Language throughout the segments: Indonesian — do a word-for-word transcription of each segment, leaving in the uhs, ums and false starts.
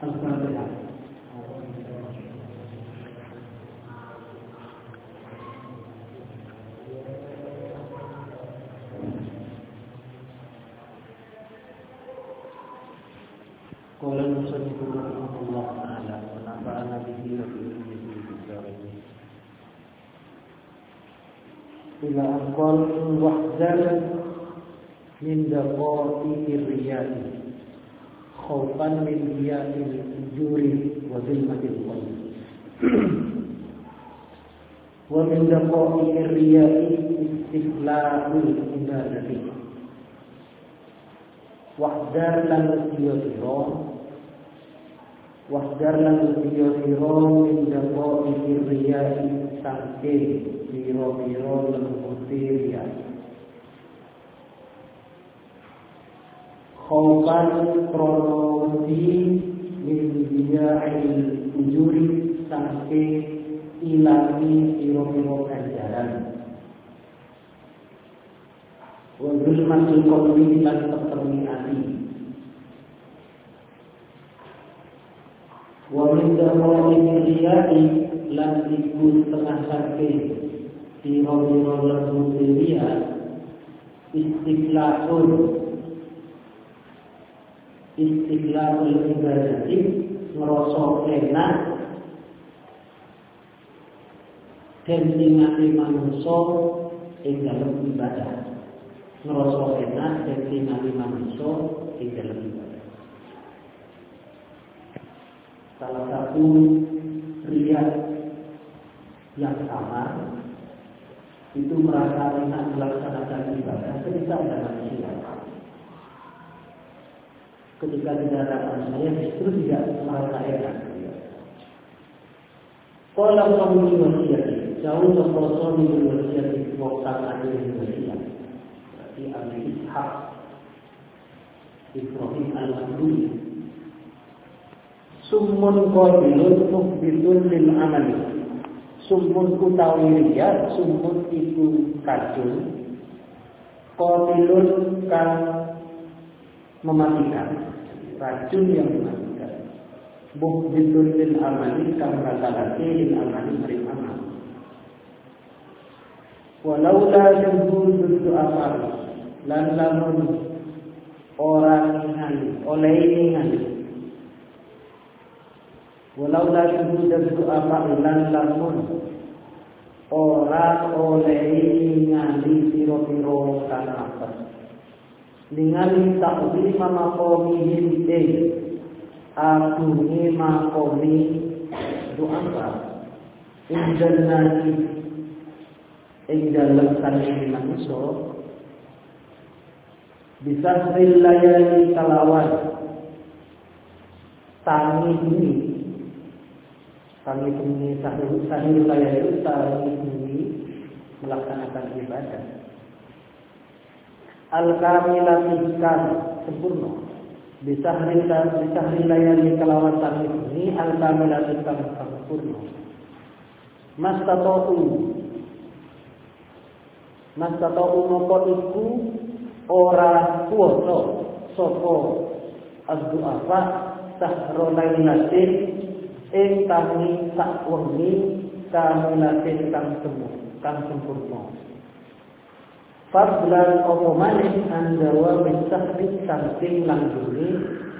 Al-Fatihah. Qala al-musannif rahimahullah ta'ala wa nafa'ana bihi wa bi ilmihi fid dharain. Ila aqal wahdar min daqaiqir riyadi khaufan min riyadil ujuri wa dhilmatil qalbi. Wa min daqaiqir riyadi istiqlalul ibadati. Wahdar lan sira Wahdar lan sira min daqaiqir riyadi sangke biro-biro lembuti ya. Khawfan kronologi min biya'il ujuri sangke ilangi biro-biro ganjaran. Wa zulmatul qalbi lan peterni ati. Wa min daqaiqir riyadi lan iku tengah sangke biro-biro lembuti ya istiqlalun istiqlalul ibadati ngrasa enak dan tingati manungsa ing dalem ibadah. Ngrasa enak dan tingati manungsa ing dalem ibadah. Salah satu riya yang sama itu merasa enak melaksanakan ibadah ketika ada manusia. Ketika tidak ada manusia justru tidak merasa enak. Kalau kamu wasiat, jauh terprosok di wasiat di waktu ada di wasiat. Berarti Abi Ishaq Ibrahim al-Maduri. Summun qabilun mukbitun lil amali. Sumun utawi riya, sumun itu kacun, qabilun kan mematikan, racun yang mematikan. Mukbitun lil amali kang rakalake lil amali maring amal. Walau la juhudul amal lan lamun orang ningali oleh ningali. Walau la juhudul amal lan lamun orang oleh ningali piro-piro kan apa. Ningali takdir maqamihim ing agungé maqami doa ing jannati ing dalem sanjing manusa bisa layani kalawan tangi bumi tangi bumi sahir sahir layani tangi bumi melaksanakan ibadah al-kamilatikan sempurna bisa bisa bisa layani kelawan tangi ini al-kamilatikan sempurna mas tatau mas tatau nopo iku ora kuwasa sapa az-du'afa sahro lailatin ing tangi sak wengi kamilatin kang semu kang sempurna. Fadlan apa maning andawa bisahri samping langguni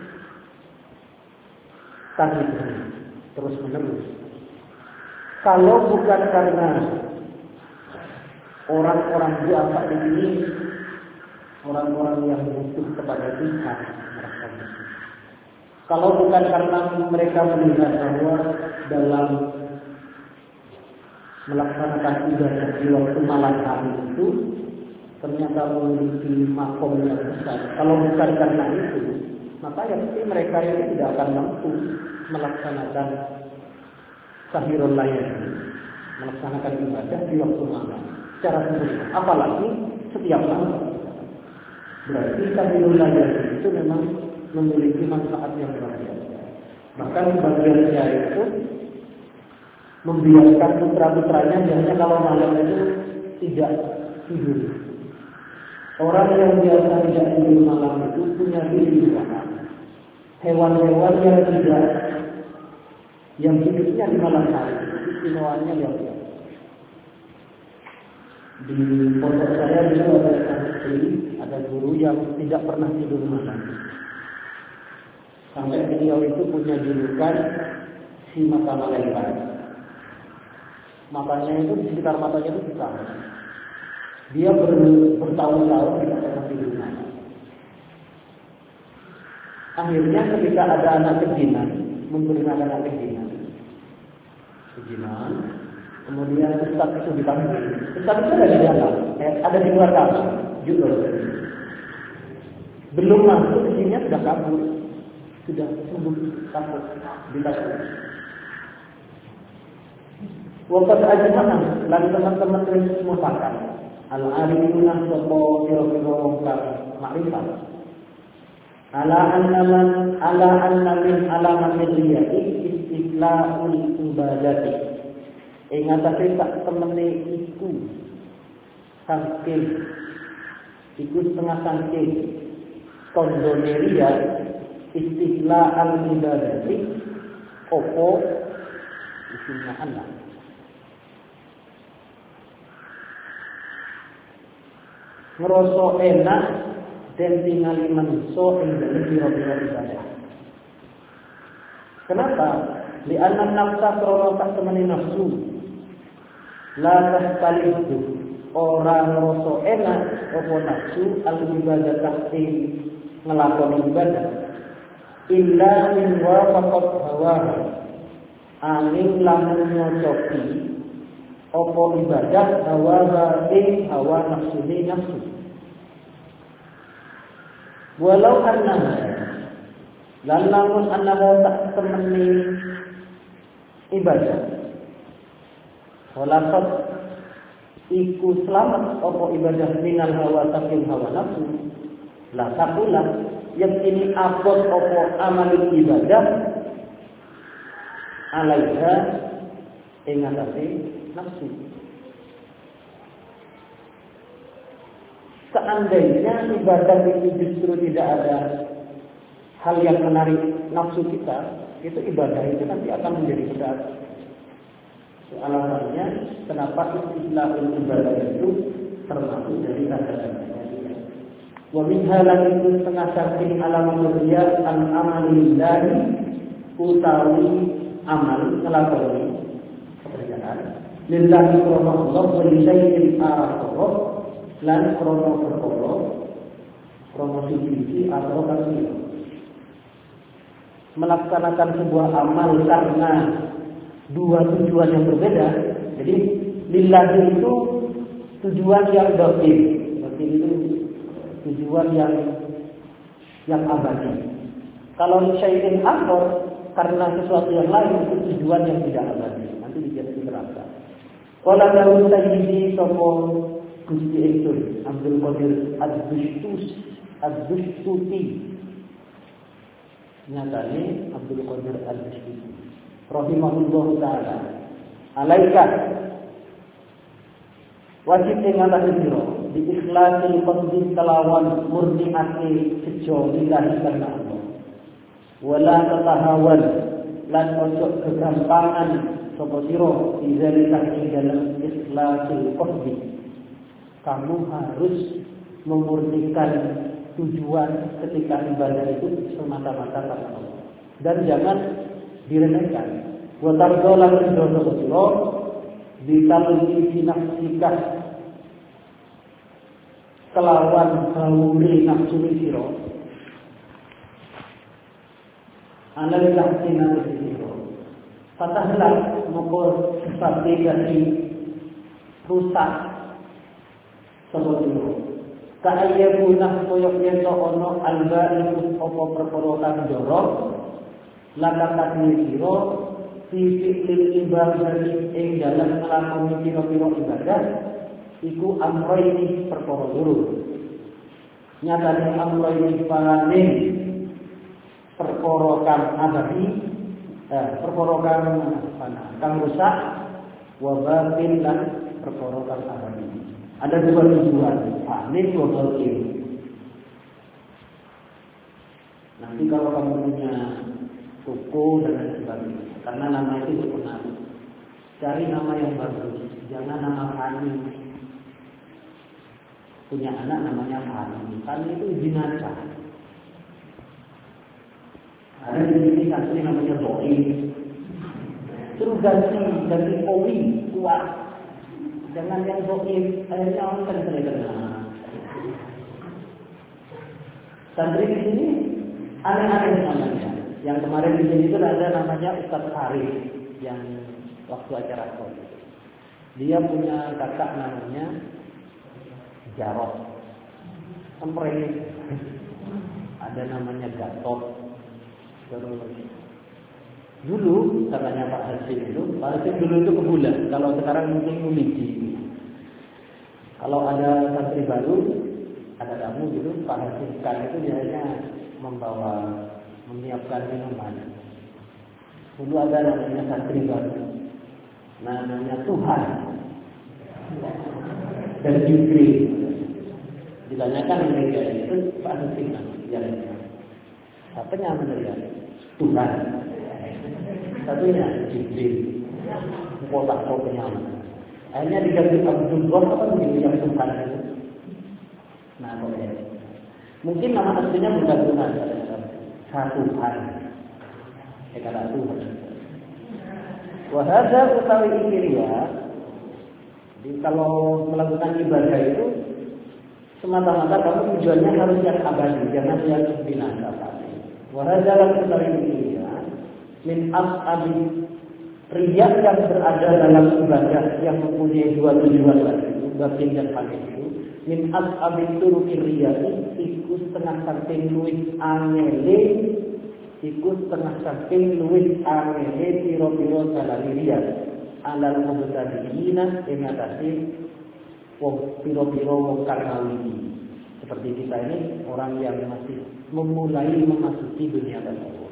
tangi terus menerus. Kalau bukan karena orang-orang duafa di sini, orang-orang yang butuh kepada Tuhan, mereka kalau bukan karena mereka melihat bahwa dalam melaksanakan ibadah di waktu malam hari itu ternyata memiliki makom yang besar. Kalau bukan karena itu, maka ya pasti mereka ini tidak akan mampu melaksanakan sahirul layani, melaksanakan ibadah di waktu malam secara sempurna. Apalagi setiap malam. Berarti sahirul layani itu memang memiliki manfaat yang luar biasa. Bahkan bagiannya itu membiarkan putra-putranya biasanya kalau malam itu tidak tidur. Orang yang biasa tidak tidur malam itu punya diri di belakang. hewan-hewan yang tidak yang hidupnya di malam hari, istimewanya yang di pondok saya dulu ada santri, ada guru yang tidak pernah tidur malam. Sampai beliau itu punya julukan si mata malaikat. Matanya itu di sekitar matanya itu besar. Dia ber, bertahun-tahun tidak pernah tidur malam. Akhirnya ketika ada anak kejinan, memperkenalkan anak kejinan, kejinan, kemudian ustaz itu dipanggil. Ustaz itu ada di dalam, eh, ada di luar kamar, juga. Belum masuk, kejinya sudah kabur, sudah sembuh takut, ditakut. Wafat ajma'an, lalu teman-teman itu semua pakar. Al-arifuna sopo kira-kira wongkar makrifat. Ala annaman ala annamin alamatil riyati istiqla'ul ibadati. Ingatake sak temene iku saking iku setengah saking kondone riya istiqla'ul ibadati opo istilah Allah. Ngerasa enak dan tinggali manusia ing dalem pira-pira ibadah. Kenapa? Li'anna nafsa krana tak temeni nafsu. La tahkalihu. Ora ngerasa enak apa nafsu al ibadah ing nglakoni ibadah. Illa min wafaqat hawa. Angin lamun nyocoki apa ibadah hawa ing hawa nafsu ni nafsu. Walau annaha lan lamun annahu tak temeni ibadah walakat iku selamat apa ibadah minal hawa saking hawa nafsu la takulah yakini abot apa amal ibadah alaiha ing atase nafsu. Seandainya ibadah itu justru tidak ada hal yang menarik nafsu kita, itu ibadah itu nanti akan menjadi berat. Alasannya kenapa istilah ibadah itu termasuk dari tanda-tandanya dia. Wa min halan itu setengah saking alamat riya al amalillahi utawi amal ngelakoni pekerjaan lillahi karena Allah wa li syai'in akhar lan krono perkara krono siji atau kasih melaksanakan sebuah amal karena dua tujuan yang berbeda. Jadi lillahi itu tujuan yang doib, berarti itu tujuan yang yang abadi. Kalau syai'in akhar karena sesuatu yang lain itu tujuan yang tidak abadi, nanti dijadi neraka. Qala dawu sayyidi sapa Gusti Eksun Abdul Qadir Ad-Dustus Ad-Dustuti nyatane Abdul Qadir Ad-Dustuti rahimahullah ta'ala alaika wajib ing atas sira di ikhlasil qasdi kelawan murni ati sejo lillahi karena Allah wala tatahawan lan ojo kegampangan sapa sira izalika ing dalam ikhlasil qasdi. Kamu harus memurnikan tujuan ketika ibadah itu semata-mata karena Allah. Dan jangan diremehkan. Wa tardola ridho sira ditalui finafsika kelawan hauri nafsu sira. Analisa nafsu sira. Fatahlah moko seperti dari rusak seperti itu. Kaya punah koyok yeso ono alba itu opo perkara kang jorok lakakat sira fi fi'lil ibadati ing dalam nglakoni pira-pira ibadah iku amroini perkara loro. Nyatane amroini parane perkara kang abadi eh perkara kang kang rusak wa batin lan perkara kang abadi. Ada dua tujuan, panik atau kiri. Nanti kalau kamu punya toko dan lain sebagainya, karena nama itu berpengaruh. Cari nama yang bagus, jangan nama Fani. Punya anak namanya Fani, Fani itu jenazah. Ada di sini santri namanya Doi. Terus ganti, ganti Owi, kuat. Jangan yang Doi, akhirnya orang kan terkenal. Santri di sini aneh-aneh namanya. Yang kemarin di sini itu ada namanya Ustaz Farid yang waktu acara kau. Dia punya kakak namanya Jarot. Sempreng. Ada namanya Gatot. Terus dulu katanya Pak Hasim itu, Pak Hasim dulu itu kebulan. Kalau sekarang mungkin Umidi. Kalau ada santri baru, ada tamu gitu, Pak Hasim sekarang itu biasanya membawa menyiapkan minuman. Dulu ada namanya santri baru, namanya Tuhan dan Jibril. Ditanyakan mereka itu Pak Hasim namanya. Satunya menerima Tuhan, satunya Jibril, kotak kotaknya. Akhirnya diganti Abdullah apa begitu yang Tuhan itu. Nah, boleh. Mungkin nama aslinya bukan Tuhan, satu Tuhan. Eh kata Tuhan. Wahada utawi ikiria. Jadi kalau melakukan ibadah itu semata-mata kamu tujuannya harus yang abadi, jangan yang binasa. Wahada utawi ikiria min as'abi riya yang berada dalam ibadah yang mempunyai dua tujuan lagi, batin dan paling itu. Min as'abi turuki riyai iku setengah saking luwih angele iku setengah saking luwih angele piro-piro dalane riya alal mubtadiina ing atase wong piro-piro wong karmawi. Seperti kita ini orang yang masih memulai memasuki dunia tasawuf.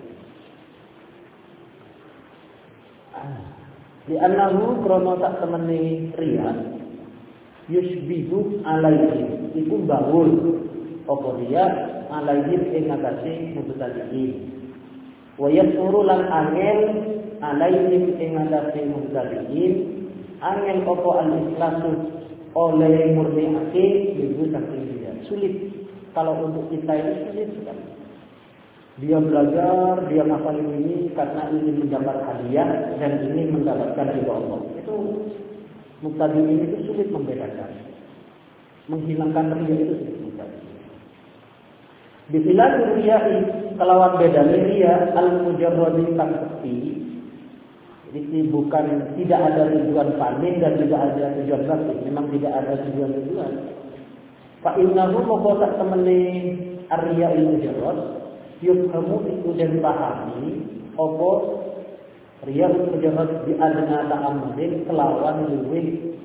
Di anahu krono tak temeni riya yusbihu alaihi iku bangun apa dia alaihi ing atase mubtadiin wa yasuru lan angel alaihi ing atase mubtadiin angel apa al-ikhlasu oleh murniake itu saking dia sulit. Kalau untuk kita ini sulit sekali. Dia belajar, dia ngafal ini karena ingin mendapat hadiah dan ingin mendapatkan ridha Allah. Itu mubtadiin itu sulit membedakan. Menghilangkan riya itu sulit mubtadiin. Bila riya kelawan beda riya al-mujarrad kang sepi. Jadi bukan tidak ada tujuan panen dan tidak ada tujuan batin. Memang tidak ada tujuan-tujuan. Fa innahu moko tak temene riya al-mujarrad yuk kamu itu dan pahami apa riya mujarrad di adna ta'ammudin kelawan luwih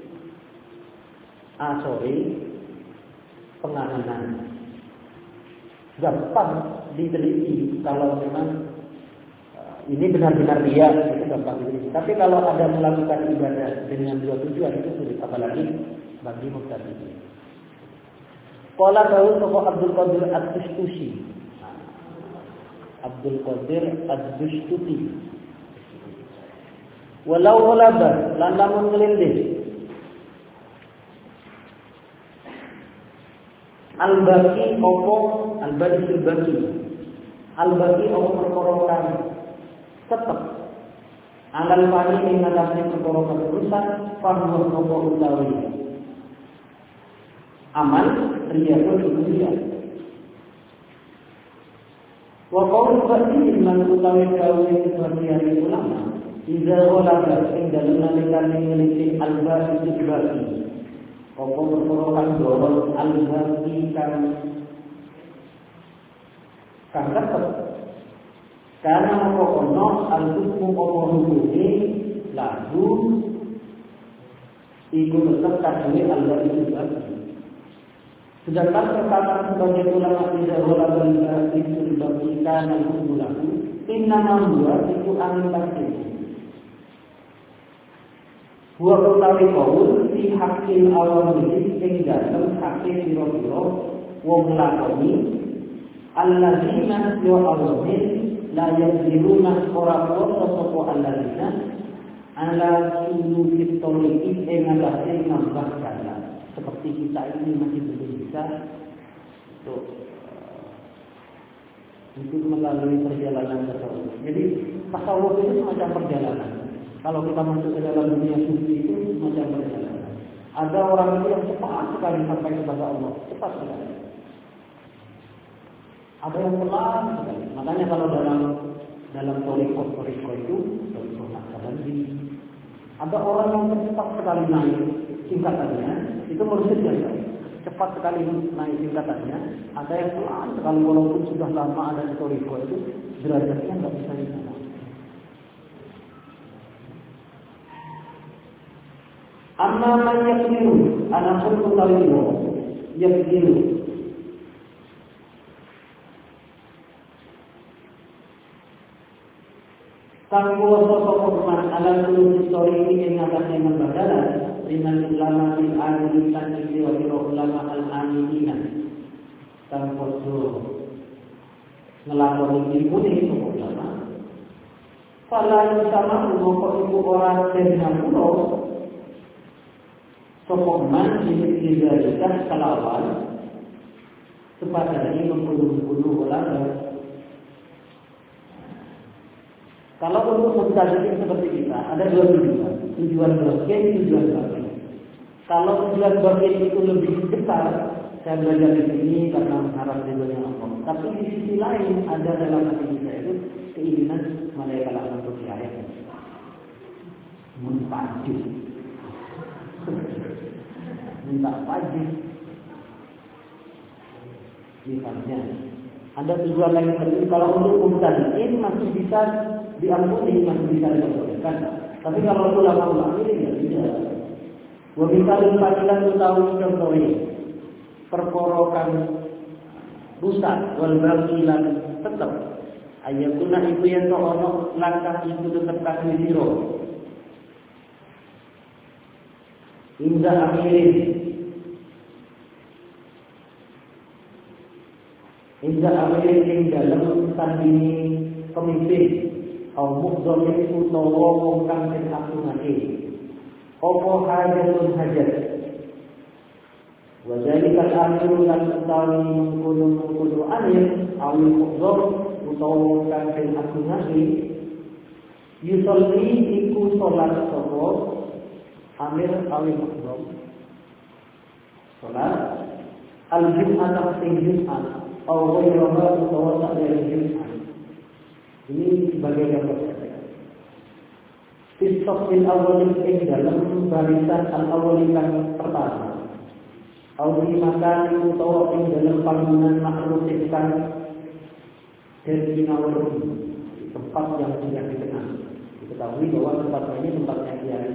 asori penganan gampang diteliti. Kalau memang ini benar-benar riya itu gampang diteliti. Tapi kalau ada melakukan ibadah dengan dua tujuan itu sulit, apalagi bagi mubtadi'in. Qala Daud sapa Abdul Qadir Ad-Dustuti Abdul Qadir Ad-Dustuti walau ulaba lan lamun ngelindih al-baqi opo al-baqi al-baqi al-baqi opo perkara kang tetep alal fani ing ngatasi perkara kerusak fardu opo utawi amal riyadul dunya. Wa qaul fa'il man utawi kawe sebagian ulama idza ulama ing dalem nalikan miliki al-baqi al-baqi apa perkara kang dorong al-baqi kang kang tetep karena apa ono al-hukmu apa hukume lagu iku tetep kadhe al-baqi al-baqi. Sedangkan perkataan sebagai ulama tidak ulama itu diberikan yang lagu inna mambuat itu angin pasti. Buat utawi kaul di hakil awal ini ing dalem hakil biro-biro wong lakoni alladzina yu'awwin la yadziluna ora-ora sapa alladzina ala suluki toliki engatasi nambah jalan. Seperti kita ini masih belum bisa untuk untuk melalui perjalanan tasawuf. Jadi tasawuf itu semacam perjalanan. Kalau kita masuk ke dalam dunia sufi itu semacam perjalanan. Ada orang itu yang cepat sekali sampai kepada Allah, cepat sekali. Ada yang pelan sekali. Makanya kalau dalam dalam toriko-toriko itu toriko Naqsyabandi, ada orang yang cepat sekali naik tingkatannya, itu mursyid ya. Cepat sekali naik tingkatannya. Ada yang pelan sekali walaupun sudah lama ada di toriko itu derajatnya nggak bisa disana. Amma man yakmiru ana khulqu tawilo yakmiru Kanggo sosok man ala kullu histori ini ngatasi membadalan rinan ulama fil alim tan iki wa ulama al aminina kang podo ngelakoni ilmu ini ulama fala sama mongko iku ora terima pulo sosok man ini tidak kalawan sepada ini mengkudu-kudu ulama. Kalau untuk mustahil seperti kita, ada dua tujuan. Tujuan bagian, tujuan batin. Kalau tujuan batin itu lebih besar, saya belajar di sini karena mengharap ridhonya Allah. Tapi di sisi lain ada dalam hati kita itu keinginan malaikat Allah untuk diayat. Muntajib. Minta pajib. Misalnya, ada tujuan lain seperti kalau untuk mustahil masih bisa diampuni, masih bisa diperbolehkan. Tapi kalau ulama-ulama ini ya tidak. Wabisalul fadilan utawi contohi perkorokan rusak wal baqilan tetap ayatuna itu yang ono langkah itu tetap kasih siro hingga akhirin hingga akhirin yang dalam tandini pemimpin au mukdhamin utawa wong kang sing asunake apa hajatun hajat wa zalika al-amru lan utawi mengkono-kono amir au mukdham utawa wong kang sing asunake yusolli iku salat sapa amir au mukdham salat al-jum'ah sing jum'ah au ghayra utawa tak dari jum'ah. Ini sebagai gambar. Istofil awalin ing dalam barisan al-awalin yang pertama. Awli makan utawa ing dalam bangunan makhluk ikan dari nawar tempat yang tidak dikenal. Diketahui bahwa tempatnya ini tempatnya kiai.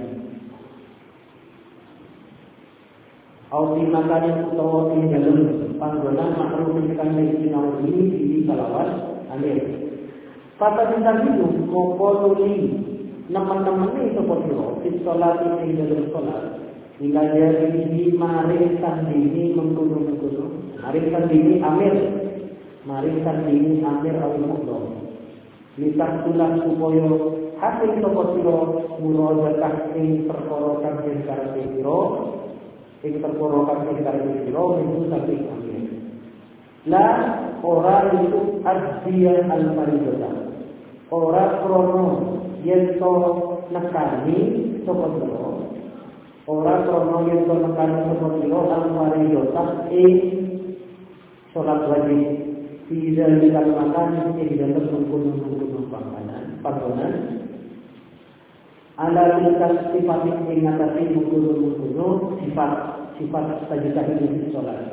Awli makan utawa ing dalam bangunan makhluk ikan dari nawar ini di kalawan alir. Kata bintang itu, mopololi teman-teman ini sepotiro, isolat ini dalam solat. Hingga dari ini mari sandini mengkudu-mengkudu. Mari sandini amir, mari sandini amir awal mukdom. Lisan tulang supaya hasil sepotiro murojakah ing perkorokan ing karakteriro, ing perkorokan ing karakteriro itu sampai amir. Lah orang itu adhiyan al-faridota. Orang krono yen to nekani sapa dhewe. Orang krono yen to nekani sapa dhewe al-faridota ing salat wajib. Tidak dikatakan ing dalam mengkono-mengkono pangkanan, panggonan. Ala tingkat sifat ing ngatasi mengkono-mengkono sifat sifat sajadah ini salat.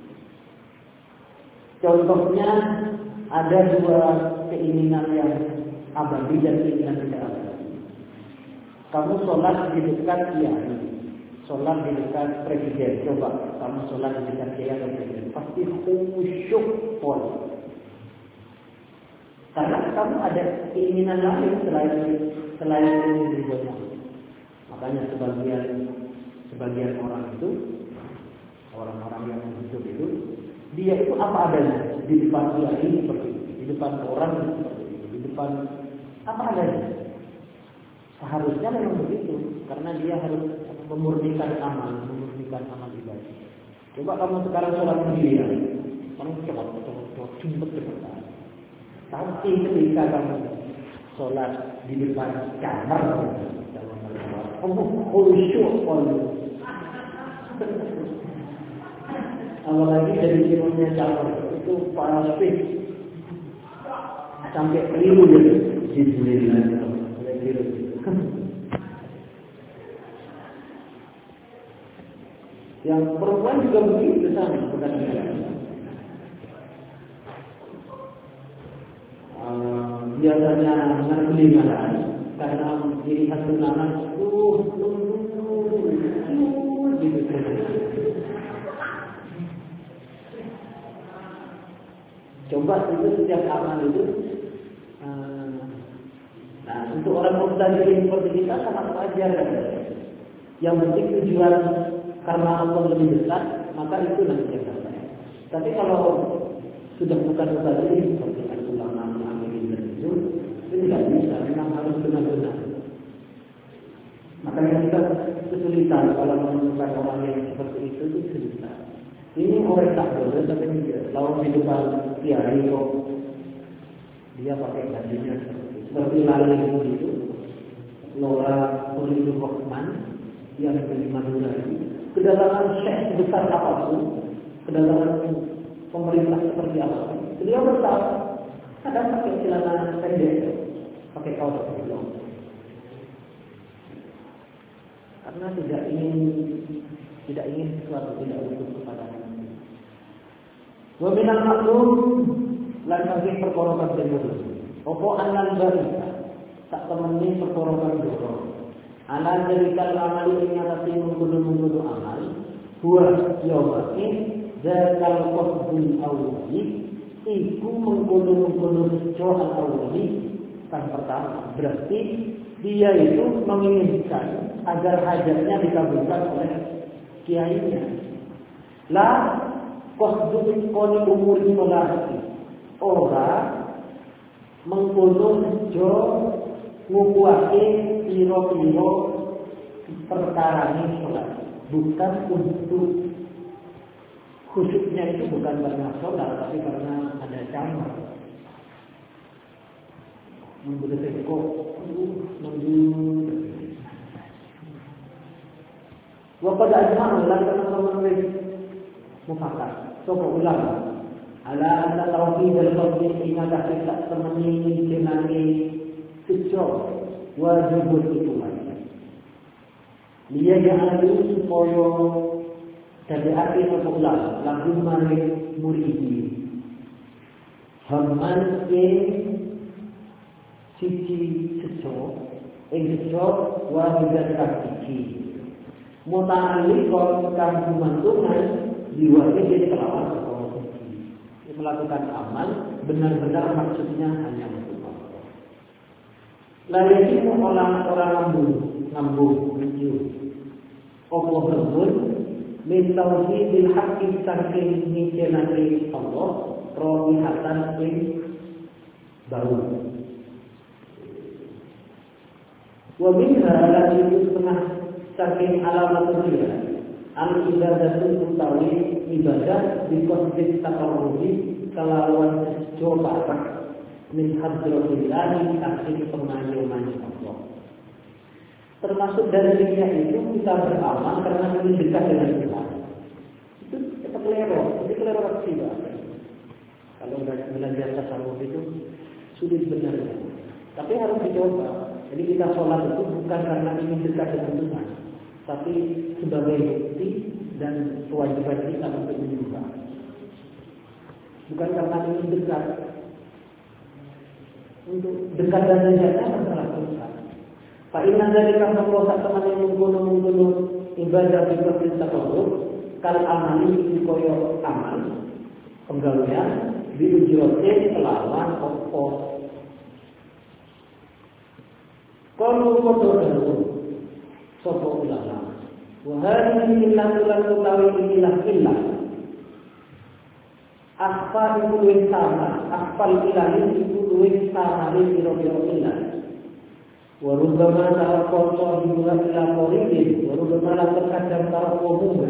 Contohnya ada dua keinginan yang abadi dan keinginan tidak abadi. Kamu sholat di dekat kiai, sholat di dekat presiden. Coba kamu sholat di dekat kiai atau presiden, pasti khusyuk pol. Karena kamu ada keinginan lain selain selain ridhonya. Makanya sebagian sebagian orang itu, orang-orang yang hidup itu dia itu apa adanya di depan kiai seperti itu, di depan orang seperti itu, di depan apa adanya. Seharusnya memang begitu, karena dia harus memurnikan amal, memurnikan amal ibadah. Coba kamu sekarang sholat sendirian, kamu cepat, cepat, cepat, cepat, cepat. Tapi ketika kamu sholat di depan kamar, kamu khusyuk kalau apalagi dari imamnya camar itu pasti sampai keliru ya, bismillah, sampai keliru. Yang perempuan juga begitu sama sebenarnya. Uh, biasanya ngerkelingan karena dilihat tunangan, uh, gitu. Coba itu setiap amal itu. Uh, nah, untuk orang mubtadi seperti kita sangat wajar kan. Yang penting tujuan karena Allah lebih besar, maka itu nanti yang terbaik. Tapi kalau sudah bukan mubtadi seperti ulama Amin itu, itu tidak bisa, memang harus benar-benar. Makanya kita kesulitan kalau menemukan orang yang seperti itu, itu kesulitan. Ini orang tak boleh, tapi dia lawan di depan kiai kok dia pakai bajunya seperti seperti lalu itu, Laura Puridu Rohman yang dari Madura ini. Kedatangan syekh sebesar apapun, kedatangan pemerintah seperti apapun, beliau tetap kadang pakai celana pendek, pakai kaos kecil, karena tidak ingin tidak ingin sesuatu tidak utuh kepada Nabi. Wa minal maklum lan kangge perkara kabeh opo anan barika tak temeni perkara kabeh. Ala jarikal amali ingatasi mengkudu-mengkudu amal huwa yawaki zakal qasdul awali iku mengkudu-mengkudu sejo al-awali. Kan pertama berarti dia itu menginginkan agar hajatnya dikabulkan oleh kiainya. La qasdul qoli umuri sholati ora mengkudu sejo ngukuake piro-piro perkara ini sholat, bukan untuk khusyuknya itu bukan karena sholat, tapi karena ada camar. Memberi teko, memberi. Wapada ajma'u lan teman-teman mufakat, soko ulama. Ala anta tauhid al-fardhi ingatah kita temani jenenge sejo wajibul itu lagi. Dia jangan supaya dari hati sekolah lagu mari muridi. Hamman ke sisi sejo, sejo wajibul kaki. Muta'alliq kalau kamu mantungan diwajibkan kelawan sekolah. Melakukan amal benar-benar maksudnya hanya untuk Allah. Lalu itu orang-orang ngambung, ngambung, mencium. Allah berbun, min tauhidil haqqi saking nikenake Allah, rohihatan ing baru. Wa minha lagi itu setengah saking alamatul dia. Al-ibadatul utawi ibadah dikonsisten takarruhi kelawan coba min hadratillahi saking pengayoman Allah. Termasuk dari dunia itu kita beramal karena ingin dekat dengan Tuhan. Itu kita kelero, itu kelero juga. Kalau belajar tasawuf itu sulit benar. Tapi harus dicoba. Jadi kita sholat itu bukan karena ingin dekat dengan Tuhan, tapi sebagai bukti dan kewajiban kita untuk menyembah. Bukan karena ingin dekat. Untuk dekat dan menjaga masalah Tuhan. Pak Inna dari kamu kosak teman yang menggunung-menggunung ibadah di perintah Allah, kalau amali di koyo amal, penggawean diujirotin kelawan pokok. Kalau kotor dahulu, sopo ulama. Wahai ilah tulang tutawi ilah ilah. Akhfa itu luwih sama, akhfal ilahi itu luwih sama di biro-biro ilah. Warubama ta'akoso hibula ila koridin, warubama la terkadang ta'akomuga.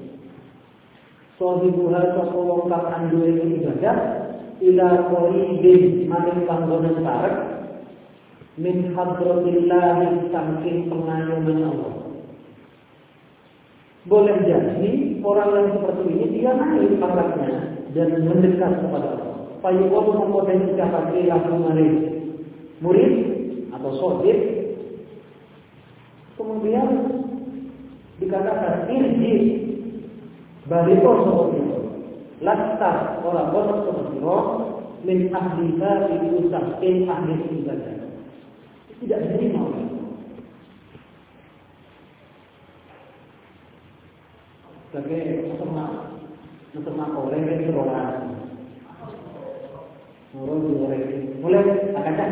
Sohibuha sopolong kang anduwe ibadah, ila koridin maring panggonan sarek, min hadratillahi saking pengayuman Allah. Boleh jadi orang yang seperti ini dia naik pangkatnya dan mendekat kepada Allah. Fayuqalu mengkodai ucapan laku maring murid atau sohib. Kemudian dikatakan irji baliko seperti itu. Lasta orang bodoh seperti itu min ahliha itu saking ahli ibadah. Tidak diterima oleh Allah. Sebagai peternak, peternak oleh orang, orang oleh, mulai akan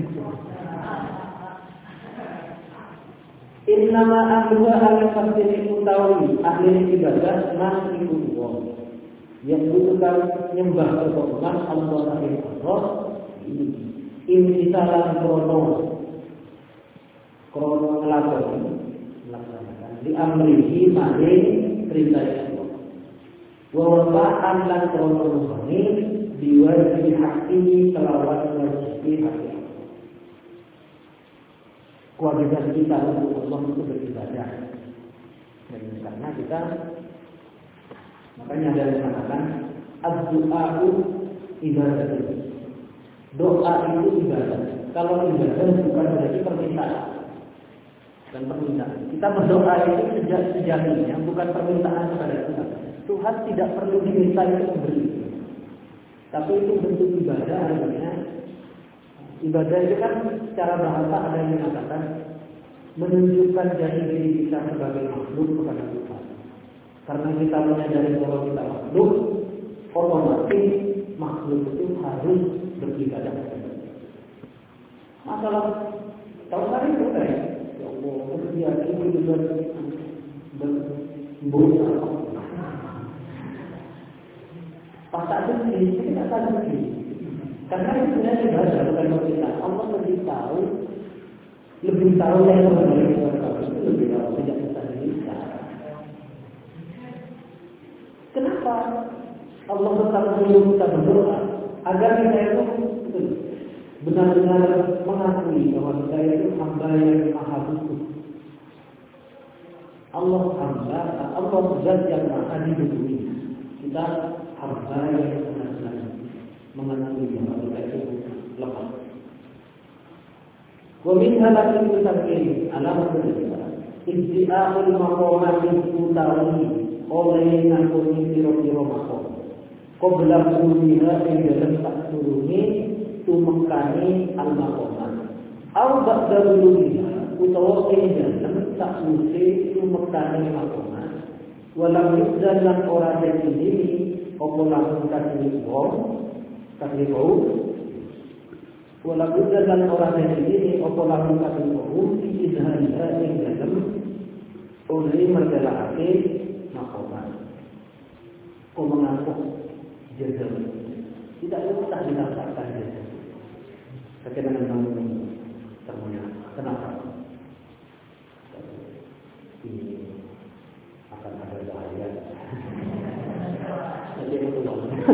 Innama ahluha al-fasili utawi ahli ibadah man iku wong yang bukan nyembah kepada Allah Subhanahu Allah ini salah krono krono ngelakoni melaksanakan di amrihi mari perintah Allah wa wafa'an lan krono nuhani diwajib hakimi kelawan wajib hati kewajiban kita untuk Allah itu beribadah. Dan karena kita makanya ada yang mengatakan ad-du'a'u ibadah. Doa itu ibadah. Kalau ibadah bukan berarti permintaan. Dan permintaan. Kita berdoa itu sejak sejatinya bukan permintaan kepada Tuhan. Tuhan tidak perlu diminta itu memberi. Tapi itu bentuk ibadah artinya. Ibadah itu kan secara bahasa ada yang mengatakan menunjukkan jati diri kita sebagai makhluk kepada Tuhan. Karena kita menyadari bahwa kita makhluk, otomatis makhluk itu harus beribadah kepada Tuhan. Masalah tahu hari itu kan? Ya Allah, dia ini juga berbohong apa? Pas saat itu kita tak tahu lagi. Karena itu sebenarnya ibadah bukan kita. Allah lebih tahu, lebih tahu yang mengenai kita itu lebih tahu tidak bisa kita. Kenapa Allah tetap menyuruh kita berdoa agar kita itu benar-benar mengakui bahwa kita itu hamba yang maha butuh. Allah hamba, Allah zat yang maha dibutuhi. Kita hamba yang benar-benar mengakui bahwa kita itu lemah. Wa min halakin mutakin alamat kita ibti'ahul maqamati utawi oleh ngakuni piro-piro maqam qabla kuliha ing dalam tak turuni tumekani al-maqamat au ba'da kuliha utawa ing dalam tak suci tumekani maqamat walau yudzan lan ora dadi apa langsung kasih wong kasih wong walaupun dalam orang yang ini opolah muka tubuh izhariha yang dalam oleh merdelahake makoman kau mengaku jadal tidak usah dikatakan jadal terkena dengan termunya kenapa ini akan ada bahaya jadi itu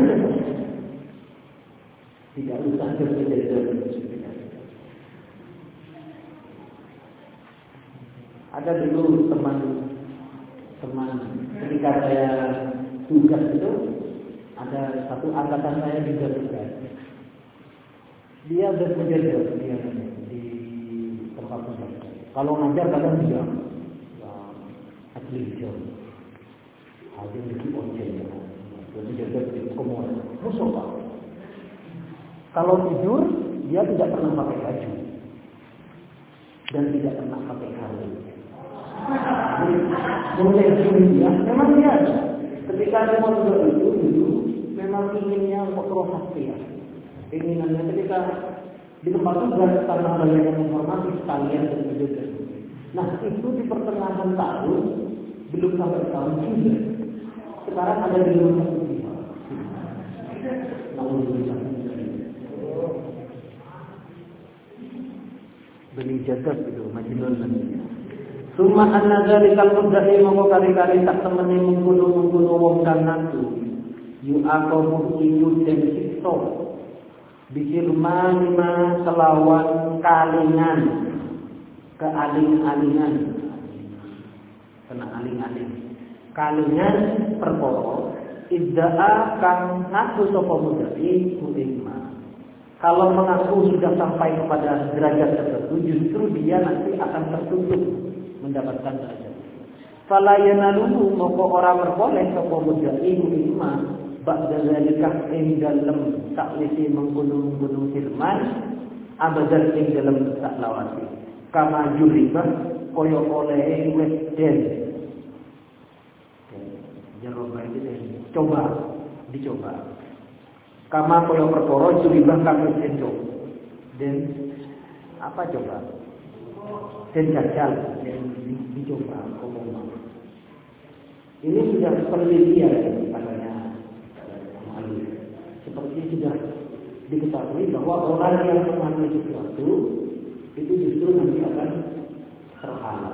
tidak usah berjadal. Ada dulu teman teman ketika saya tugas itu ada satu angkatan saya juga tugas. Dia berjadal dia di tempat tugas. Kalau ngajar kadang dia asli jauh. Ada di ojek. Berjadal di komor. Musuh Pak. Kalau tidur, dia tidak pernah pakai baju dan tidak pernah pakai kalung. Mulai dia, memang dia ada. Ketika dia mau tidur itu, dulu memang inginnya kontrol sakti ya. Keinginannya ketika di tempat tugas karena banyak informasi sekalian dan berbeda. Nah itu di pertengahan tahun belum sampai tahun juga. Sekarang ada di rumah sakit. Beli jadab itu majnun nanti. Summa anna zalikal mudda'i mongko kali-kali tak temene mengkono-mengkono wong kang ngaku. Yu aqamu iku den siksa. Bikirman lima kelawan kalingan kealing-alingan. Kena aling-aling. Kalingan perkara idda'a kang ngaku sapa mudda'i kuima. Kalau mengaku sudah sampai kepada derajat tertentu, justru dia nanti akan tertutup mendapatkan derajat. Fala yanaluhu moko ora merkoleh sapa mudda'i kuima ba'da zalika ing dalem sakwise menggunung-gunung firman abadan ing dalem saklawase. Kama juribah kaya oleh wis den. Jaroba itu den. Coba, dicoba. Kama kaya perkara juribah kang wis den. Den apa coba? Den jajal, den dicoba ngomong. Ini sudah penelitian katanya. Seperti sudah diketahui bahwa orang yang mengambil sesuatu itu justru nanti akan terhalang.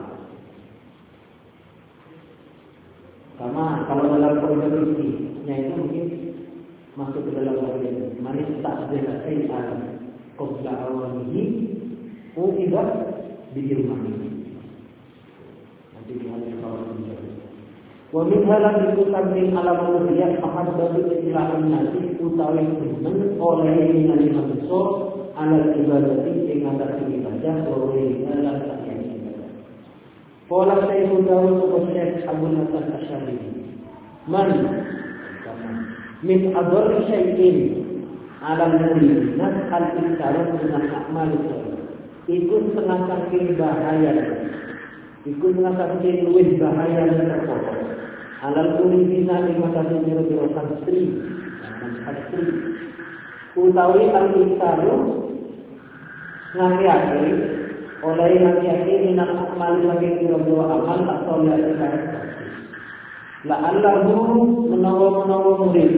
Sama kalau dalam probability-nya itu mungkin masuk ke dalam bagian manis tak ada sayyi'an qabla awalihi uqibat bijirmani. Nanti dihadiri kalau menjadi. Wa min halam itu samping alam manusia mahabbatu ilahin nasi utawi demen oleh minali manusia ala ibadati ing atas ibadah oleh alam sakjane ibadah. Pola saya Dawud Syekh Abu Hasan Asy'ari. Man min ador syai'in ala muridina al-iktaru min al-a'mal salih. Ikut setengah saking bahaya. Ikut setengah saking luwih bahaya dan terpokok. Alal muridina ing matane biro-biro santri, santri. Utawi al-iktaru ngake-ake oleh ngake-ake minat amal saking biro-biro amal tak soleh sekali. La'allahu menawa-menawa murid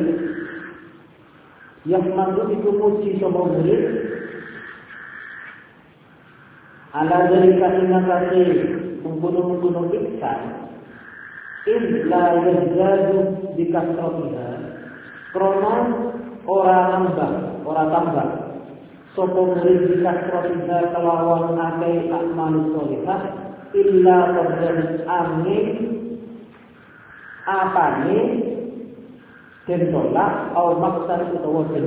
yahmadu iku muji sapa murid ala dalika ingatake mengkono-mengkono iksan illa yazadu bikasrotiha krono ora nambah ora tambah sapa murid bikasrotiha kelawan akeh amal sholihah illa terjadi amin apane den tolak au maksud utawa den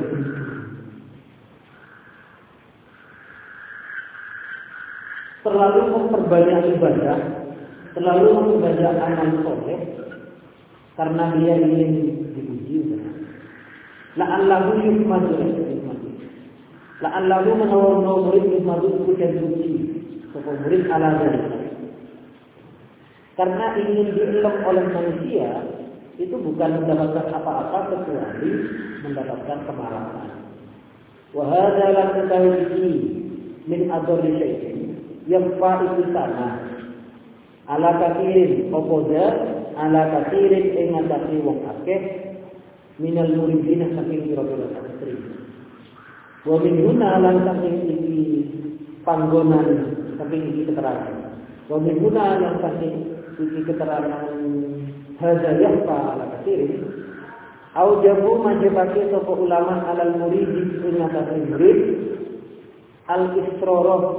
terlalu memperbanyak ibadah, terlalu memperbanyak amal soleh karena dia ingin dipuji. La'allahu yuhmadu la'allahu menawa murid yuhmadu dan dipuji sapa murid ala dzalika. Karena ingin dielok oleh manusia itu bukan mendapatkan apa-apa kecuali mendapatkan kemarahan. Wa hadza la tatawi min adri syai'in yafa itu sana ala kathirin opoda ala kathirin ing ngatasi wong akeh minal muridina saking pira-pira santri. Wa min huna lan saking iki panggonan saking iki keterangan. Wa min huna lan saking iki keterangan hadza yafa ala kathirin au jabu majibake sapa ulama alal murid ing ngatasi murid al isroroh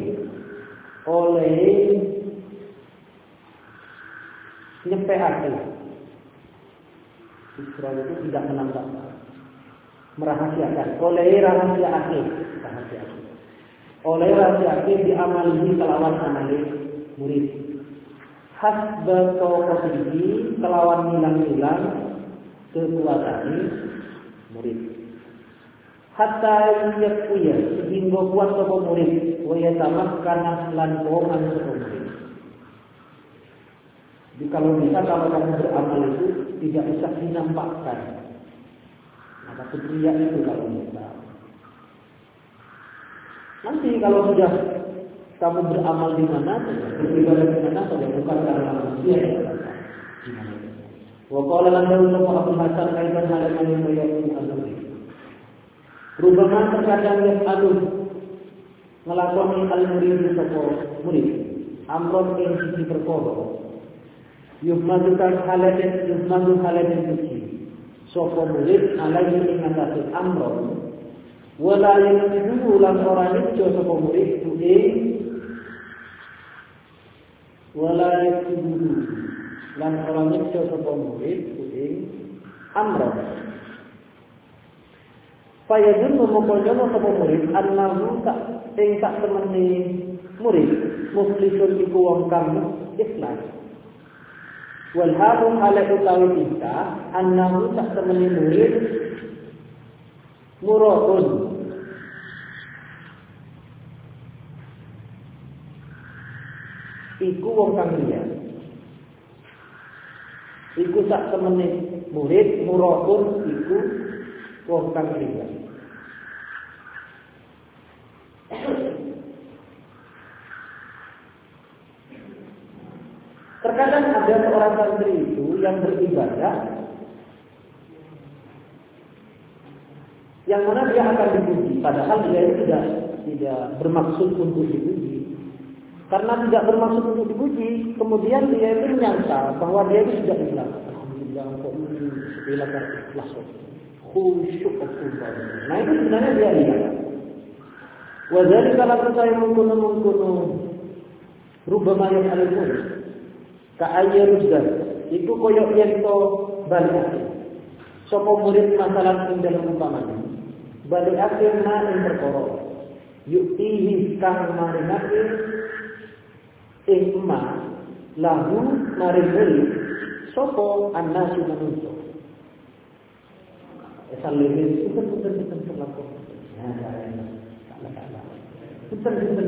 oleh nyepeake. Isra itu tidak menambah, merahasiakan. Oleh rahasiaake, rahasiaake. Oleh rahasiaake diamali kelawan amali murid. Hasba tawqatihi kelawan milang-milang kekuatan murid. Hatta yakuya sehingga kuat sapa murid wa yatamakkana lan qoman sapa murid. Jadi kalau bisa kalau kamu beramal itu tidak bisa dinampakkan. Maka kemulia itu kalau bisa. Nanti kalau sudah kamu beramal di mana, beribadah di mana, saja bukan karena manusia yang berkata. Wa qala lan Abu Hasan kaitan hal yang menyayangi azami. Rubama terkadang yang aduh ngelakoni al-murid sapa murid amron ing siji perkara yuhmadukan haladen yuhmadu haladen suci sapa murid alaihi ing atase amron wala yuhmadu lan ora nico sapa murid kuwi wala yuhmadu lan ora nico sapa murid kuwi amron Fayadun memokojono sapa murid annahu tak ing tak temeni murid muflisun iku wong kang ikhlas. Wal harum ala utawi kita annahu tak temeni murid muraun. Iku wong kang liya. Iku tak temeni murid muraun iku wong kang liya. Terkadang ada seorang santri itu yang beribadah, yang mana dia akan dipuji, padahal dia itu tidak tidak bermaksud untuk dipuji. Karena tidak bermaksud untuk dipuji, kemudian dia itu menyangka bahwa dia itu sudah ikhlas. Alhamdulillah, kok ini sebilakan ikhlas, khusyuk Allah. Nah itu sebenarnya dia lihat. Wajari kalau saya mengkuno mengkuno rubah mayat alimun. Ka'ayya ruzdan iku koyok yen to balikake sapa murid masalah ing dalem umpamane balikake ma ing perkara yuktihi kang maringake ing ma lahu maring murid sapa annasu manungsa asal lebih betul-betul betul terlaku ya salah betul-betul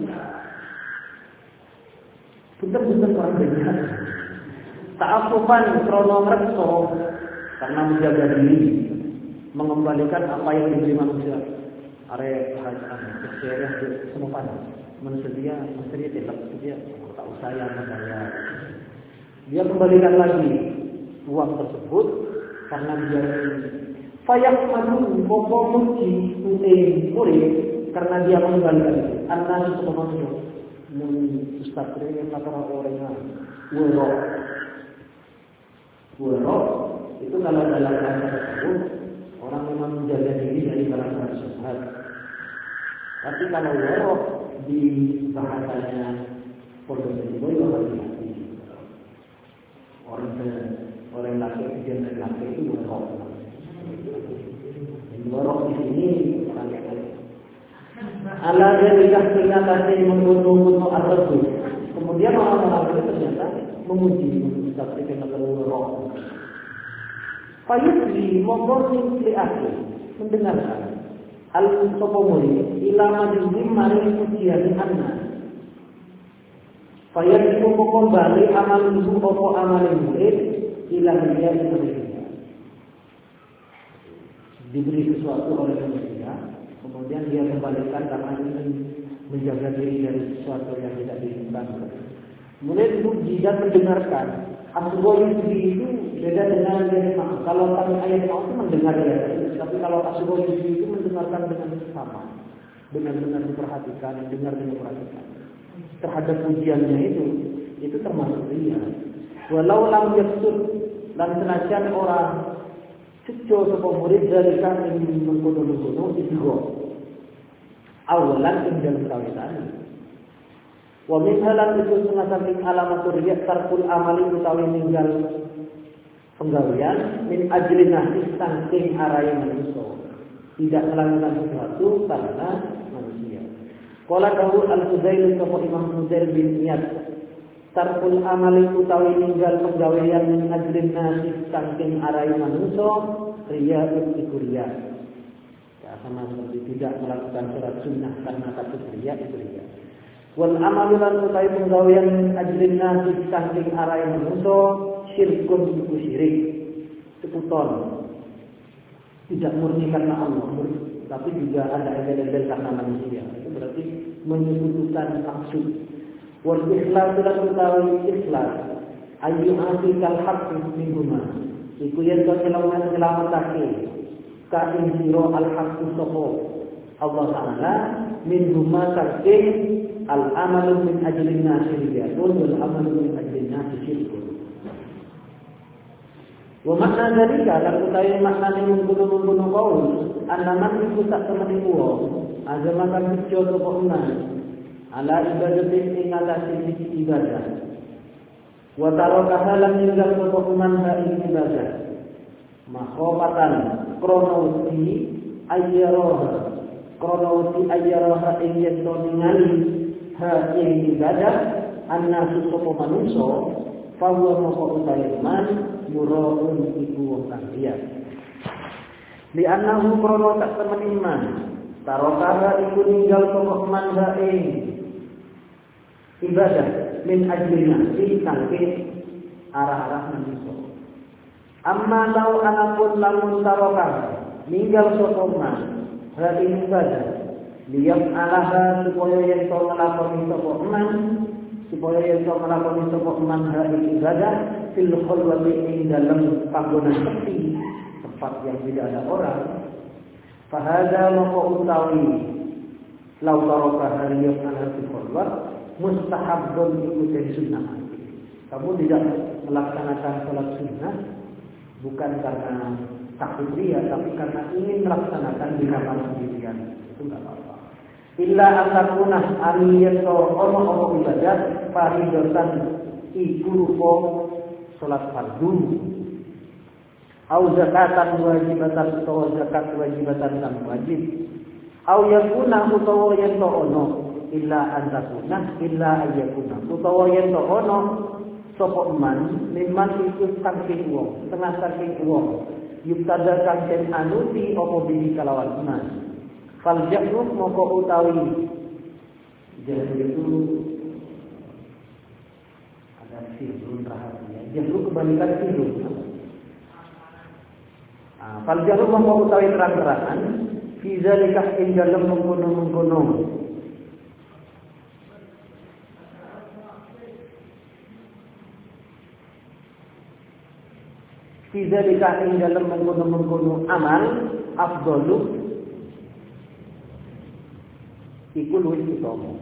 betul-betul orang benar. Ta'affufan krono ngrekso karena menjaga diri, mengembalikan apa yang diberi manusia. Are hajar semua pada manusia dia, manusia dia tidak dia tak usah yang saya. Dia kembalikan lagi uang tersebut karena dia fayak madu bobo muji uting murid karena dia mengembalikan. Anak itu manusia. Ustaz yang latar orangnya wurok wurok itu kalau dalam bahasa tersebut orang memang menjaga diri dari barang-barang sesat. Tapi kalau wurok di bahasanya pondok Boyo hati-hati orang orang laki dan laki itu wurok. Wurok di sini orang yang ala jadilah peringatan membunuh-bunuh ar-rasul. Kemudian orang-orang itu ternyata memuji Ustaz dengan terlalu. Fayusli monggo li akhir mendengarkan al-sopomuri ilama dihim mari pujian anna. Fayusli monggo balik amal itu apa amal murid ilahiyah ilahiyah. Diberi sesuatu oleh manusia, kemudian dia kembalikan karena ingin menjaga diri dari sesuatu yang tidak diinginkan. Kemudian puji dan mendengarkan. Asubah itu beda dengan yang mau. Kalau kami ayat mau itu mendengar ya, tapi kalau asubah itu mendengarkan dengan sama, benar-benar diperhatikan, dengar dengan perhatikan. Terhadap pujiannya itu, itu termasuk dia. Walau lam yaksud dan senajan orang cucu sapa murid dari kami mengkono-kono itu awalan ing dalem kawitan. Wa min halan itu sunatan ing alamat riya tarkul amali utawi ninggal penggawean min ajli nahis saking arai manusia. Tidak melakukan sesuatu karena manusia. Qala Dawud al-Fudail sapa Imam Fudail bin Iyad tarkul amali utawi ninggal penggawean min ajli nahis saking arai manusia riya iku riya. Ya sama seperti tidak melakukan sholat sunnah karena takut riya itu riya. Wal amalu lan utawi penggawean ajlin nasi saking arai manusa syirkun iku syirik. Seputon. Tidak murni karena Allah, tapi juga ada embel-embel karena manusia. Itu berarti menyebutkan maksud. Wal ikhlas lan utawi ikhlas ayu atikal haqq minhuma. Iku yen to selamat selamatake ka insiro al-haqqu sapa Allah Ta'ala min huma saking al-amalu min ajlin nasiriyatun wal amalu min ajlin nasiriyatun. Wa makna dari lan utawi maknane mungkunu-mungkunu kaul anaman iku sak temene wong agama kang dijo sapa unan ala ibadati ing ngatasi sisi ibadah. Wa tarakaha lam ninggal sapa unan ha ibadah. Makhofatan kronologi ayyaraha kronologi ayyaraha ing yen to ningali ha ing ibadah annasu sapa manungsa fahuwa moko utawi man muraun iku wong kang liya li annahu krono tak temen iman tarokaha iku ninggal sapa man ha ing ibadah min ajlina fi tangke arah-arah manungsa. Amma lau anapun lamun tarokaha ninggal sapa man ha ing ibadah liyam alaha supaya yen to nglakoni sapa man supaya yen to nglakoni sapa man ha ing ibadah fil khalwati ing dalam panggonan sepi tempat yang tidak ada orang. Fahada maka utawi lau tarokaha liyam alaha fil khalwat mustahabun iku dari sunnah. Kamu tidak melaksanakan salat sunnah bukan karena takut ria, tapi karena ingin melaksanakan di kamar sendirian, itu nggak apa-apa. Illa antakuna aniyato ono-ono ibadah faridotan iku rupa salat fardu, au zakatan wajibatan utawa zakat wajibatan kang wajib, au yakuna utawa yen to ono, illa antakuna illa ayakuna utawa yen to ono sapa man liman iku saking wong setengah saking wong yuktada kanten anuti apa bihi kalawan iman fal jahru moko utawi jahru itu ada sirrun rahasia jahru kebalikan sirrun ah fal jahru moko utawi terang-terangan fi zalika ing dalem mengkono-mengkono fi zalika ing dalem mengkono-mengkono amal afdalu iku luwih utama.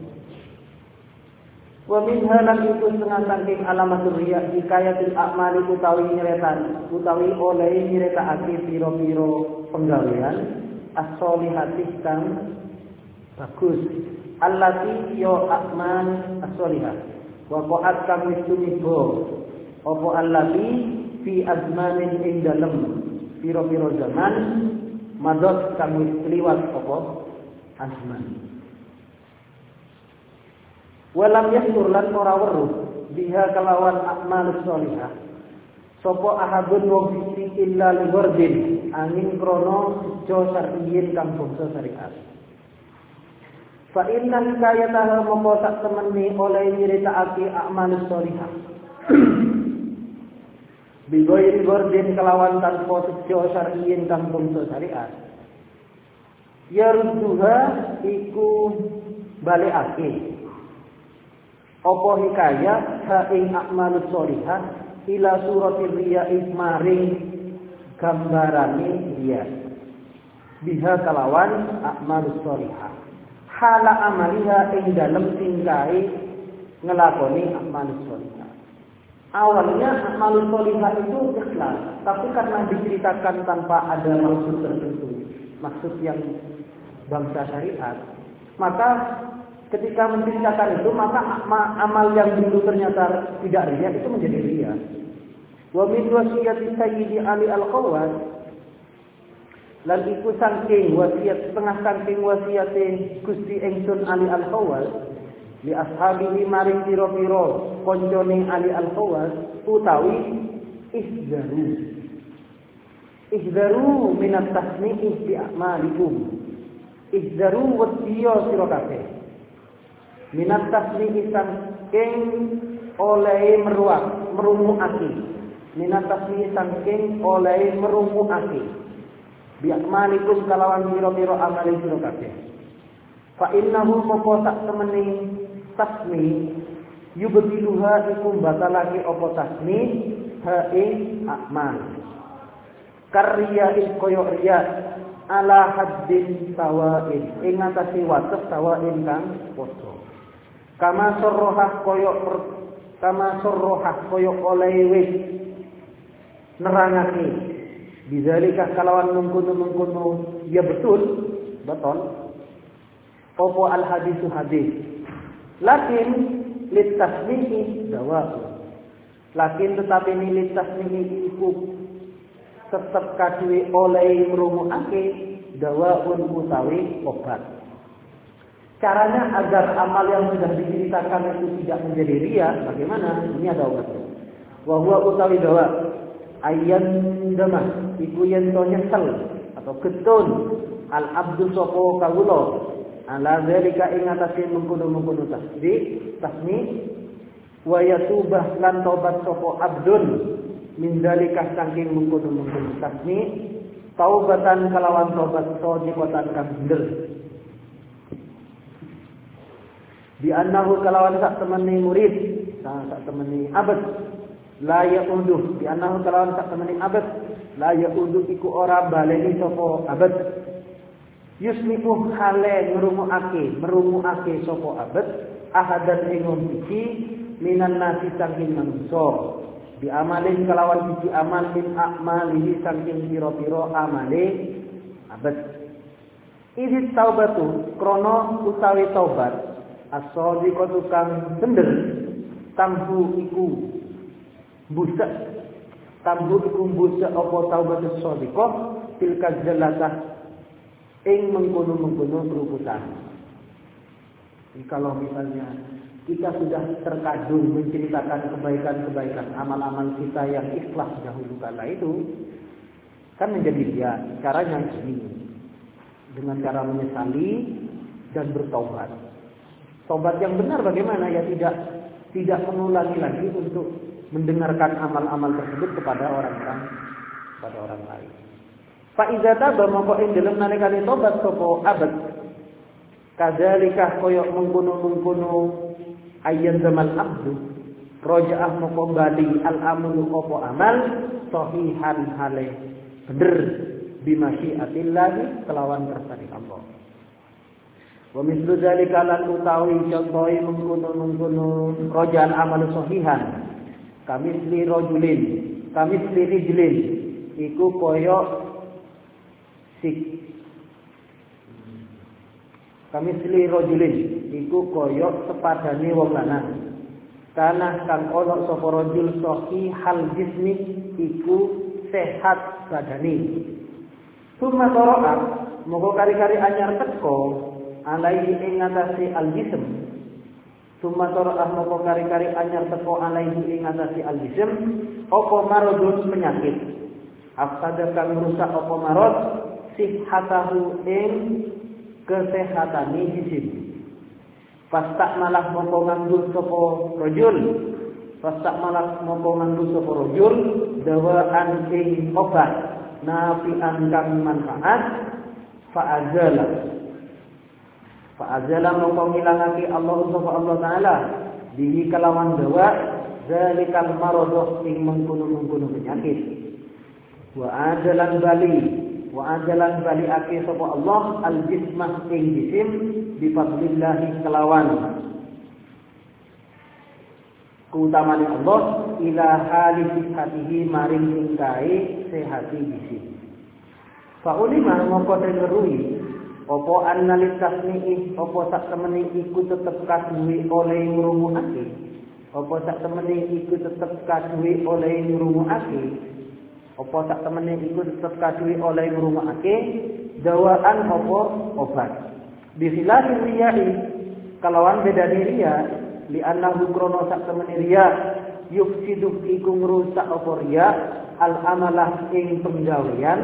Wa minha lam iku setengah saking alamatul riya hikayatul a'mali utawi nyeretan utawi oleh nyeretakake pira-pira penggawean as-solihati kang bagus allati yo a'mal as-solihah wa qa'at kang wis tumibo apa allati fi azmanin ing dalem pira-pira zaman madot kang wis liwat apa azman. Walam yastur lan ora weruh biha kalawan a'malus sholihah sapa ahadun wong siji illa li wardin angin krana sejo syar'iyyin kang bangsa syariat. Fa inna hikayataha mongko sak temene oleh nyritakake a'malus sholihah bigoiri wardin kalawan tanpa sejo syar'iyyin kang bangsa syariat. Yarduha iku balekake apa hikayat ha ing a'malus sholihah ila suratir riya'i maring gambarane riya biha kalawan a'malus sholihah hala amaliha ing dalem tingkae ngelakoni a'malus sholihah. Awalnya a'malus sholihah itu ikhlas, tapi karena diceritakan tanpa ada maksud tertentu, maksud yang bangsa syariat, maka ketika menceritakan itu maka amal yang dulu ternyata tidak riya itu menjadi riya. Wa min wasiyati Sayyidi Ali Al-Khawwas lan iku saking wasiat setengah saking wasiate Gusti Engsun Ali Al-Khawwas li ashabihi maring pira-pira kancane Ali Al-Khawwas utawi ihzaru ihzaru min at-tasni'i bi a'malikum ihzaru wasiya sira kabeh minat tasmihi saking oleh meruak merumuake minat tasmihi saking oleh merumuake biakmalikum kalawan pira-pira amal sira kabeh fa innahu moko sak temene tasmi yubtiluha iku batalake apa tasmi ha ing akmal karya koyo riya ala haddin sawain ing ngatasi wates sawain kang padha. Kama sorrohah koyok kama sorrohah koyok oleh wis nerangake bizalika kalawan mengkono-mengkono ya betul betul opo al hadisu hadis lakin litasmihi dawa lakin tetapi ini litasmihi iku tetap kadue oleh merumuake dawaun utawi obat. Caranya agar amal yang sudah diceritakan itu tidak menjadi riya, bagaimana? Ini ada obatnya. Wa huwa utawi dawa ayyan damah iku yen to nyesel atau getun al abdu sapa kawula ala zalika ing atase mengkono-mengkono tasbih tasmi wa yatubah lan taubat sapa abdun min zalika saking mengkono-mengkono tasmi taubatan kalawan taubat sadiqatan kang bener bi annahu kalawan sak temene murid sak temene abad la yauduh bi annahu kalawan sak temene abad la yauduh iku ora baleni sapa abad yusmiku hale ngrumuake merumuake sapa abad ahadan ing iki minan nasi saking manungsa bi amalin kalawan siji amal min a'malihi saking pira-pira amale abad idit taubatu krana utawi taubat as-sadiqatu kang bener tambu iku busa tambu iku busa apa taubatus sadiqah tilka jalatah ing mengkono-mengkono keruputan. Jadi kalau misalnya kita sudah terkadung menceritakan kebaikan-kebaikan amal-amal kita yang ikhlas dahulu kala itu kan menjadi dia caranya ini dengan cara menyesali dan bertaubat. Taubat yang benar bagaimana? Ya tidak tidak mengulangi lagi untuk mendengarkan amal-amal tersebut kepada orang-orang kepada orang lain. Fa iza taba mongko ing dalem nalikane tobat sapa abad kadzalika koyok mengkono-mengkono ayyan zaman abdu rojaah mongko bali al amru apa amal sahihan hale bener bimasyiatillah kelawan kersane Allah. Wa mislu dzalika lan utawi contohi mengkono-mengkono rojaan amal sahihan kamisli rajulin kamisli rijlin iku koyok sik kamisli rajulin iku koyok sepadane wong lanang kana kang ana sapa rajul sahihal jismi iku sehat badane summa tara'a moko kari-kari anyar teko alaihi ing ngatasi al-jism summa tara'a moko kari-kari anyar teko alaihi ing ngatasi al-jism apa maradun penyakit afsada kang rusak apa marad sihhatahu ing kesehatane jisim pastak malah mongko nganggo sapa rajul pastak malah mongko nganggo sapa rajul dawaan ing obat nafi'an kang manfaat fa'azala fa'azala mongko ngilangake Allah sapa Allah taala bihi kalawan dawa zalikal maradh ing mengkono-mengkono penyakit wa adalan bali wa adalan bali ake sapa Allah al jismah ing jisim bi fadlillah kelawan keutamaan Allah ila hali sihatihi maring tingkai sehati jisim fa ulima mongko dengerui apa annalit tasmi'i apa sak temene iku tetep kaduwe oleh ngrumuake apa sak temene iku tetep kaduwe oleh ngrumuake apa sak temene iku tetep kaduwe oleh ngrumuake dawaan apa obat bikhilafil riya'i kalawan bedane riya li annahu krono sak temene riya yufsidu iku ngrusak apa riya al amalah ing penggawean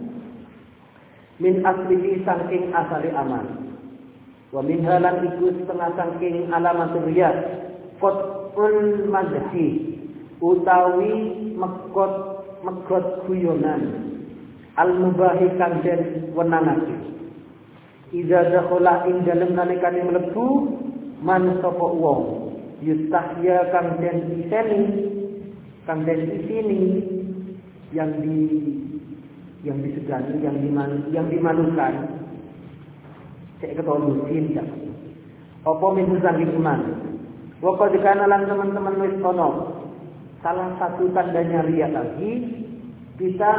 min aslihi saking asali amal wa min halan iku setengah saking alamat riya qatul madhi utawi mekot megot guyonan al mubahi kang den wenangake idza dakhala ing dalem nalikane mlebu man sapa wong yustahya kang den iseni kang den isini yang di yang disegani, yang diman, yang dimalukan. Cek ketolusin ya. Apa min saking iman. Wa qad kana lan teman-teman wis ono. Salah satu tandanya riya lagi kita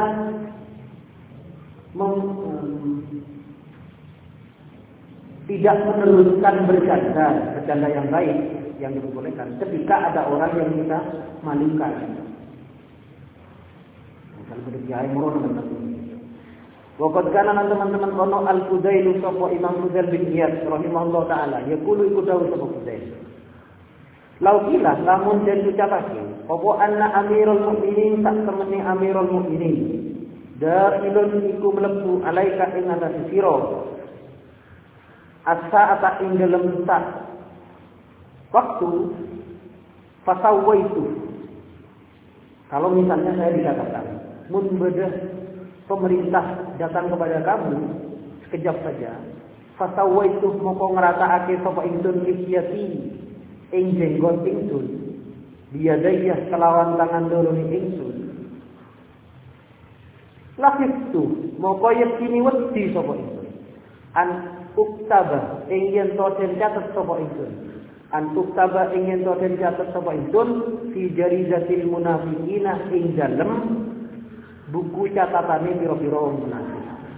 mem, um, tidak meneruskan bercanda, bercanda yang baik yang diperbolehkan ketika ada orang yang kita malukan. Kalau berjaya murun teman-teman. Waqad kana teman-teman ono Al-Fudail sapa Imam Fudail bin Iyad rahimahullah taala yaqulu iku dawuh sapa Fudail. Laukilah lamun den ucapake apa anna Amirul Mukminin tak temene Amirul Mukminin dailun iku mlebu alaika ing atase sira as-sa'ata ing dalem sak waktu fasawaitu. Kalau misalnya saya dikatakan mun bedah pemerintah datang kepada kamu sekejap saja, fasawaitu moko ngrataake sapa ingsun lisyati ing jenggot ingsun biadayah kelawan tangan loro ingsun lafistu moko yakini wedi sapa ingsun an uktaba ing yen to den catet sapa ingsun an uktaba ing yen to den catet sapa ingsun fi jaridatil munafiqina ing dalem buku catatane pira-pira munafik.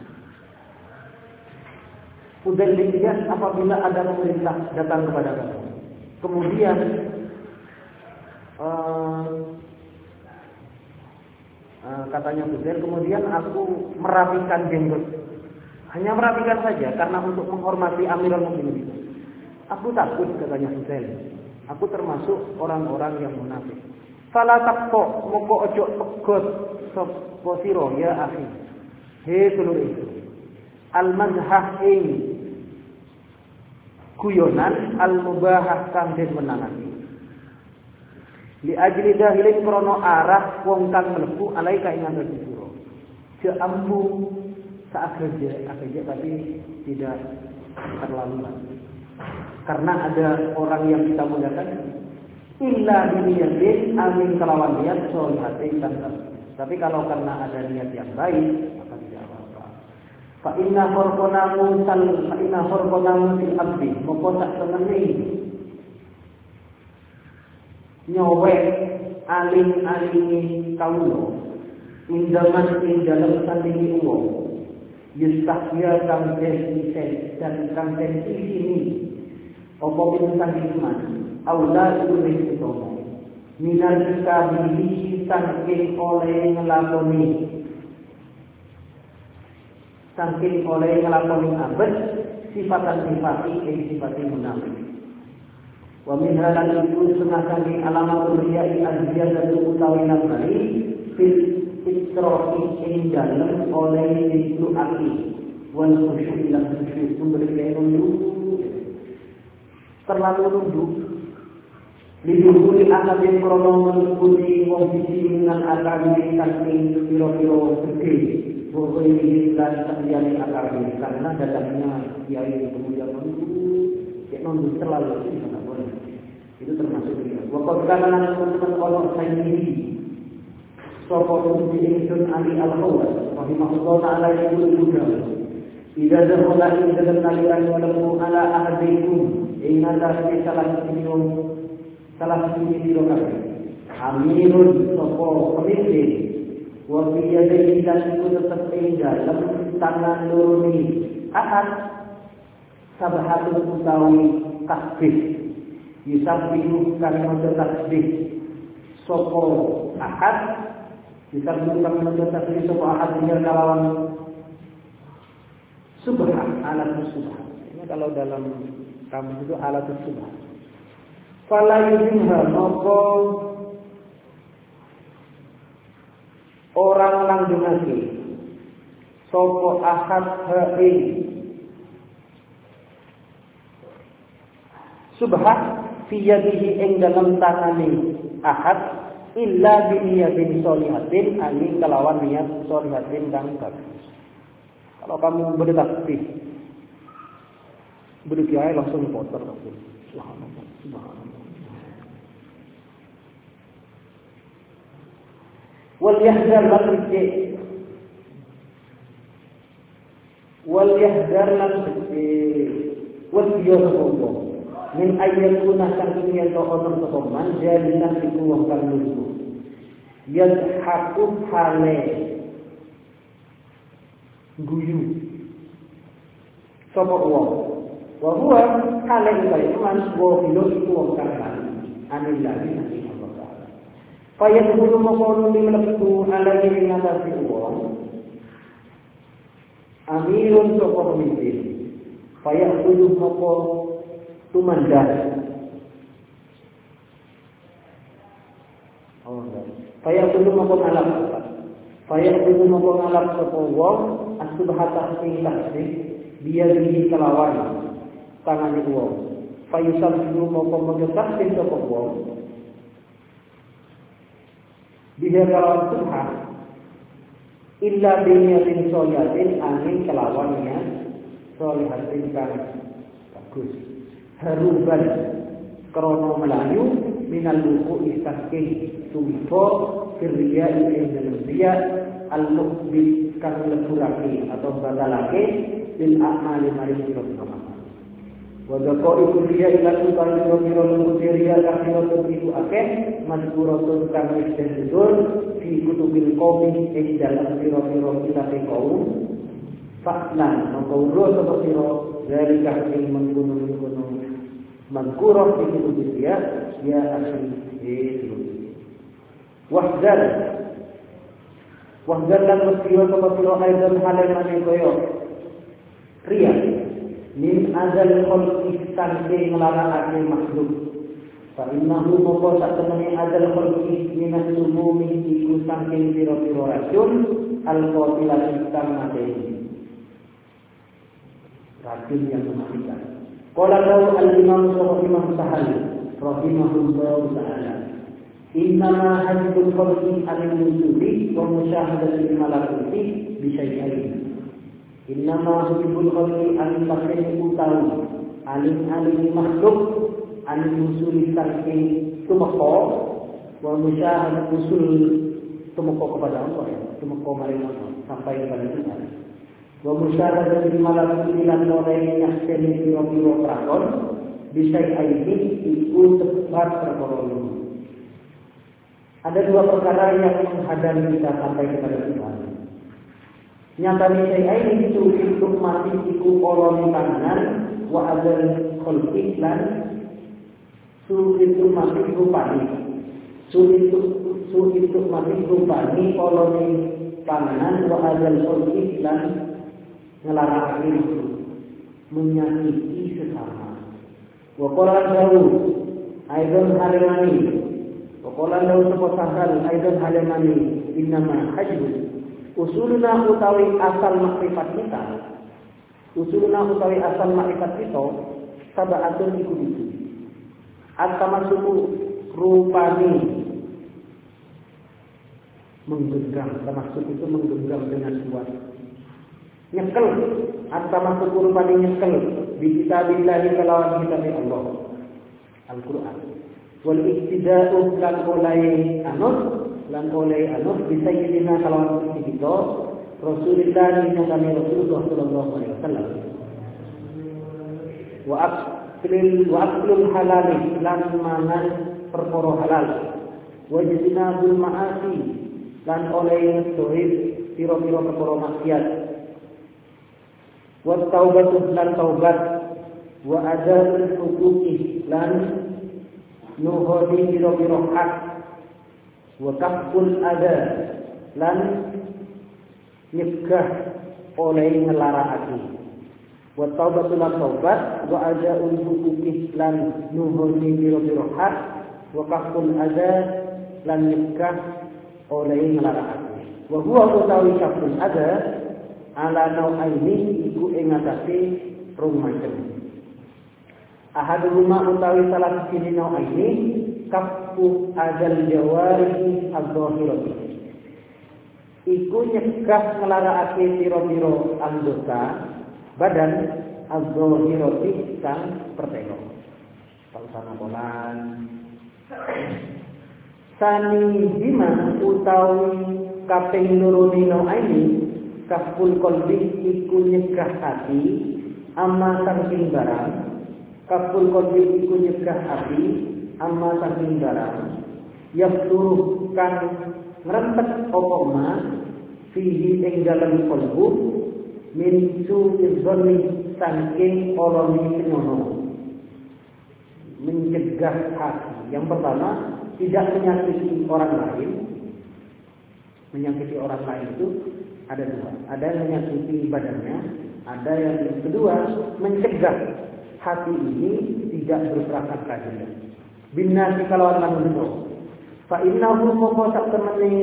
Udalliyan apabila ada pemerintah datang kepada kamu. Kemudian uh, uh, katanya Fudail, kemudian aku merapikan jenggot. Hanya merapikan saja karena untuk menghormati Amirul Mukminin. Aku takut katanya Fudail. Aku termasuk orang-orang yang munafik. Fala taqo moko ojo pegot sapa sira ya akhi. He dulur itu. Al-mazhah ing guyonan al-mubahah kang den menangani. Li ajli dahilin krono arah wong kang mlebu alaika ing atase sira. Je ambu sak kerja, kerja tapi tidak terlalu. Karena ada orang yang kita mudahkan illa biniyatin amin kelawan niat sholihatin dan tapi kalau karena ada niat yang baik maka tidak apa-apa. Fa inna horqonamu sal fa inna horqonamu fil abdi moko sak temene nyowek aling-alingi kawula indaman ing dalem sandingi wong yustahya kang desisen dan kang desisini apa pinten hikmah aula ilmu utama minal kabihi saking oleh ngelakoni saking oleh ngelakoni abad sifatan sifati ing sifati munafik wa min halal itu setengah saking alamat riyai aziyah dan utawi nambari fil istrofi ing dalem oleh itu aki wal khusyuk ilang khusyuk memberi nunduk terlalu nunduk liduhuli akabin krono mengikuti wong bisi dengan akabin saking piro-piro gede pokoknya ini dan sakjane akabin karena datangnya kiai kemudian nunduk kayak nunduk terlalu itu tidak boleh itu termasuk dia waktu karena teman-teman orang saya ini sopor untuk diinsun Ali Al-Hawas rahimahullah ta'ala yang mudah tidak ada orang yang dalam naliran walaupun ala ahadikum ingat dari salah satu salah satu biro kami amirun sopo pemimpin wafiyadai dan itu tetap indah dalam tangan luruni ahad sabahatul utawi tasbih yusabihu kami untuk tasbih sopo ahad yusabihu kami untuk tasbih sopo ahad dengan kalawan subhan alat subhan ini kalau dalam kamu itu alat subhan fala yuzimha moko orang langgengake sapa ahad ha'i subhan fi yadihi ing dalam tangane ahad illa bi niyatin sholihatin ani kelawan niat sholihatin kang bagus. Kalau kamu bertakbir berkiai langsung kotor langsung subhanallah subhanallah wal yahdar lakri wal yahdar lan wasiyo sapa min ayyakuna saking yen to ono sapa man jalisan iku wong kang lucu yadhaku hale guyu sapa wong wa huwa hale kaya man wo bilo iku wong kang anillahi nabi Allah taala fayat kudu moko mlebu alai ing ngatasi wong amirun sapa pemimpin fayat kudu moko tumandang oh enggak fayat kudu moko ngalap fayat kudu moko ngalap sapa wong asubhata ing tasbih dia di kelawan tangane wong fayusab kudu moko mengesahke sapa wong dia kelawan subha illa biniyatin solihatin angin kelawannya solihatin kan bagus haruban krono melayu minal luku istahkin tumpo kirriya ing dalam dia al-mukbid kang leburake atau batalake lil a'mali mari sira sama wa daqo iku dia ila tukang biro luku dia kang iku akeh mazkuratun kang istidul fi kutubil qaumi ing dalam biro-biro kitab kaum faklan mengkauro sapa sira dari kahing menggunung-gunung mazkurah fi kutubil dia ya asli itu wahdar wahdar lan mestiwa sapa sira aidan halemane koyo riya min azal khalqi sange nglarakake makhluk fa innahu moko sak temene azal khalqi minas sumumi iku saking pira-pira racun al-qatilah kang mateni racun yang mematikan qala lahu al-imam Imam Sahal rahimahullahu ta'ala innama hajjul khalqi al-nuzuli wa musyahadatul malakuti bi syai'ain innama hajjul khalqi al-tasawwuf utawi alim-alim makhluk al-nuzuli saking tumeka wa musyahadatul usul tumeka kepada Allah ya tumeka maring Allah sampai kepada kita wa musyahadatul malakuti lan oleh nyakseni pira-pira prakon bi syai'ain iku tepat perkara ini. Ada dua perkara yang menghadang kita sampai kepada Tuhan. Nyata saya ini itu untuk mati iku oloni tangan wa adzal khalqi lan su itu mati rupani. Su itu su itu mati rupani oloni tangan wa adzal khalqi lan ngelarang itu menyakiti sesama. Wa qala Daud aidan halimani Wakolan lau sepo sahal aidan halemani innama hajbu usuluna utawi asal makrifat kita usuluna utawi asal makrifat kita sabaatun iku itu at-tamassuku rupani menggenggam termasuk itu menggenggam dengan kuat nyekel at-tamassuku rupani nyekel bi kitabillahi kalawan kitab Allah Al-Qur'an wal iktida'u lan oleh anut lan oleh anut bisa sayyidina kalawan kita Rasulullah yang kami Rasulullah sallallahu alaihi wasallam wa aklil wa aklul halal lan mangan perkara halal wa jinabul ma'asi lan oleh tohid pira-pira perkara maksiat wa taubatu lan taubat wa adabul huquqi lan nuhodi biro-biro hak wa kaful ada lan nyegah oleh ngelaraki wa taubatul taubat wa adaul huquqi lan nuhodi biro-biro hak wa kaful ada lan nyegah oleh ngelaraki wa huwa utawi kaful ada ala nau'aini iku ing ngatasi rong macem ahaduma utawi salah siji nau ini kafu adal jawarihi az-zahirati iku nyegah nglarakake pira-pira anggota badan az-zahirati kang pertelo pausana polan sani bima utawi kaping loro nau ini kaful qalbi iku nyegah hati amma saking barang. Kaful qalbi iku nyegah hati amma saking barang. Yafturuh kan ngrempet apa ma fihi ing dalem qalbu min su'i dzanni saking oloni penyono. Mencegah hati. Yang pertama, tidak menyakiti orang lain. Menyakiti orang lain itu ada dua. Ada yang menyakiti badannya, ada yang kedua mencegah hati ini tidak berprasangka jelek. Binnasi kalawan manusia. Fa innahu moko sak temene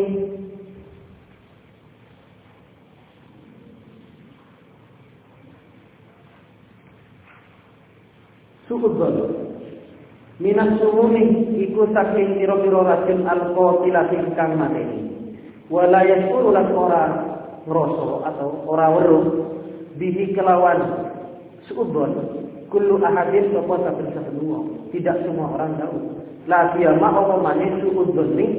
suudzon minas sumumi iku saking pira-pira racun alqatilati kang mateni. Wala yasuru lan ora ngrasa atau ora weruh bihi kelawan suudzon kullu ahadin sapa saben-saben wong. Tidak semua orang tahu. La siyama apa maneh suudzon ni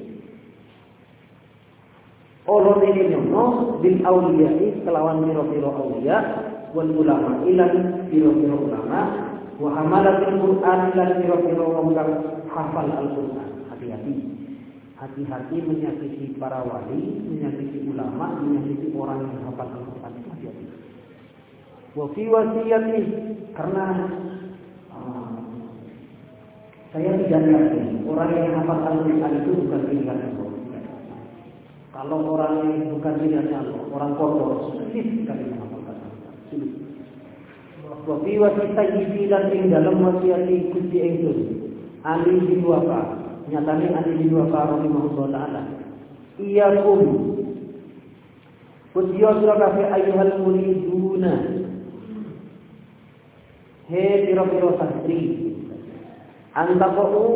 Allah ini nyono bil awliyai kelawan pira-pira awliya wal ulama ilan pira-pira ulama wa hamalatul Qur'an lan pira-pira wong kang hafal Al-Qur'an. Hati-hati. Hati-hati menyakiti para wali, menyakiti ulama, menyakiti orang yang hafal Al-Qur'an. Hati-hati. Wa fi wasiyati karena uh, saya tidak yakin orang yang hafal Al-Qur'an itu bukan pilihan Allah. Kalau orang yang bukan pilihan Allah, orang kotor, sulit sekali menghafalkan Al-Qur'an. Sulit. Wa fi wasiyati lan ing dalam wasiati Gusti ingsun Ali bin Wafa nyatane Ali bin Wafa rahimahullah taala iyakum Kudiyo sira kabeh ayyuhal muriduna he pira-pira santri antaqu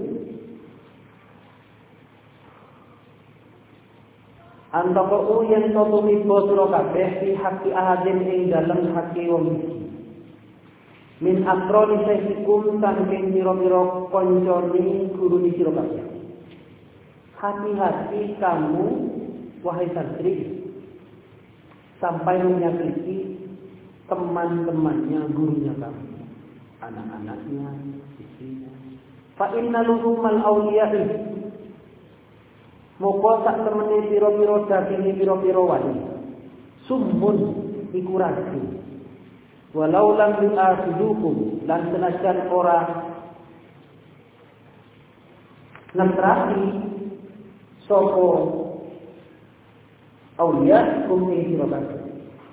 antaqu yen to tumiba sira kabeh fi haqqi ahadin ing dalem haqqi wong iki min akroni sahikum saking pira-pira kancane guru di sira kabeh. Hati-hati kamu wahai santri sampai menyakiti teman-temannya gurunya kamu, anak-anaknya, istrinya. Fa inna luhumal awliya'i moko sak temene pira-pira daging pira-pira wali summun iku racun. Walau lam yu'akhidukum lan senajan ora ngetraki sapa auliya kum ing sira kabeh.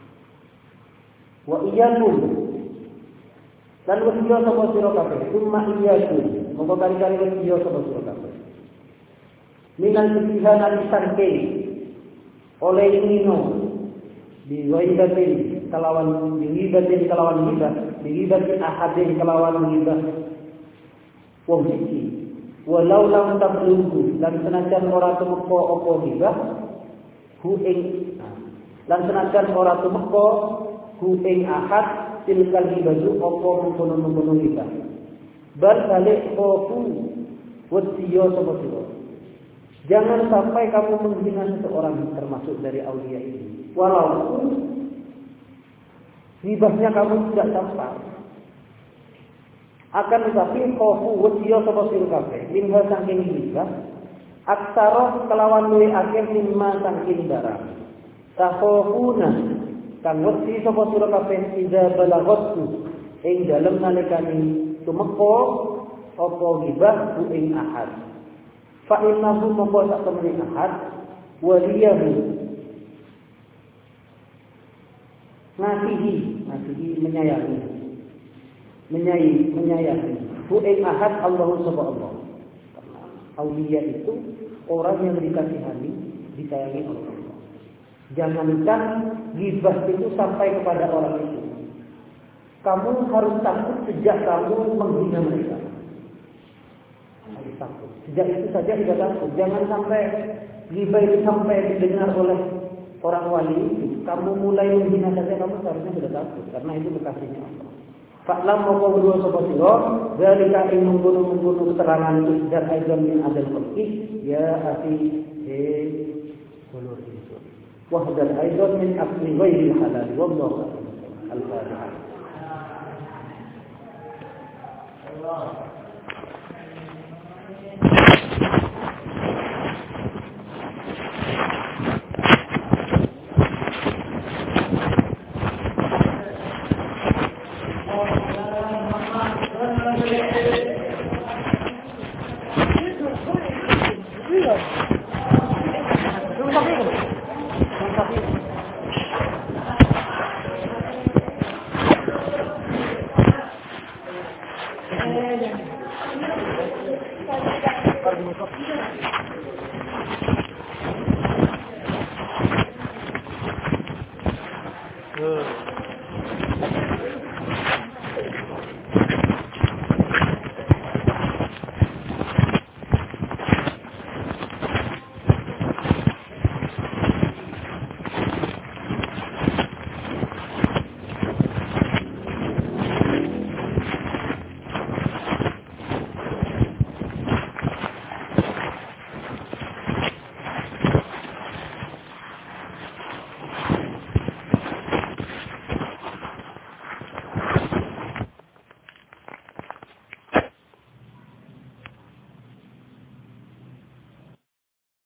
Wa iyyakum lan wasiya sapa sira kabeh, summa iyyakum monggo kali-kali wasiya sapa sira kabeh. Minal istihana disangke oleh nino diwaibatin kalawan diwaibatin kalawan hibah diwaibatin ahadin kalawan hibah wong siji walau lam tablughu dan senajan ora tumeka apa hibah hu ing lan senajan ora tumeka hu ing ahad tilkal hibaju apa mungkon-mungkon hibah bal balik oku wasiya sapa sira. Jangan sampai kamu menghina seseorang termasuk dari aulia ini. Walaupun hibahnya kamu tidak sampai. Akan tetapi khofu wasiya sapa sira kabeh minha saking hibah aksara kelawan luwih akeh mimma saking barang. Takhofuna kang wasi sapa sira kabeh idza balaghatku ing dalem nalikane tumeka apa hibah ku ing ahad. Fa innahu moko sak temene ahad waliyahu ngasihi ngasihi menyayangi menyayangi menyayangi hu ing ahad Allahu subhanahu. Karena aulia itu orang yang dikasihani disayangi oleh Allah. Jangankan ghibah itu sampai kepada orang itu, kamu harus takut sejak kamu menghina mereka. Harus takut. Sejak itu saja tidak takut. Jangan sampai ghibah itu sampai didengar oleh orang wali. Kamu mulai menghina saja kamu seharusnya sudah takut. Karena itu bekasihnya Allah. Fa'lam moko berdua sopa siro. Zalika ing membunuh-membunuh keterangan dan aizam min adal khalqi. Ya afi he ulur itu. wahdar aidan min akli ghairi halal wallahu al-Fatihah. Hmm.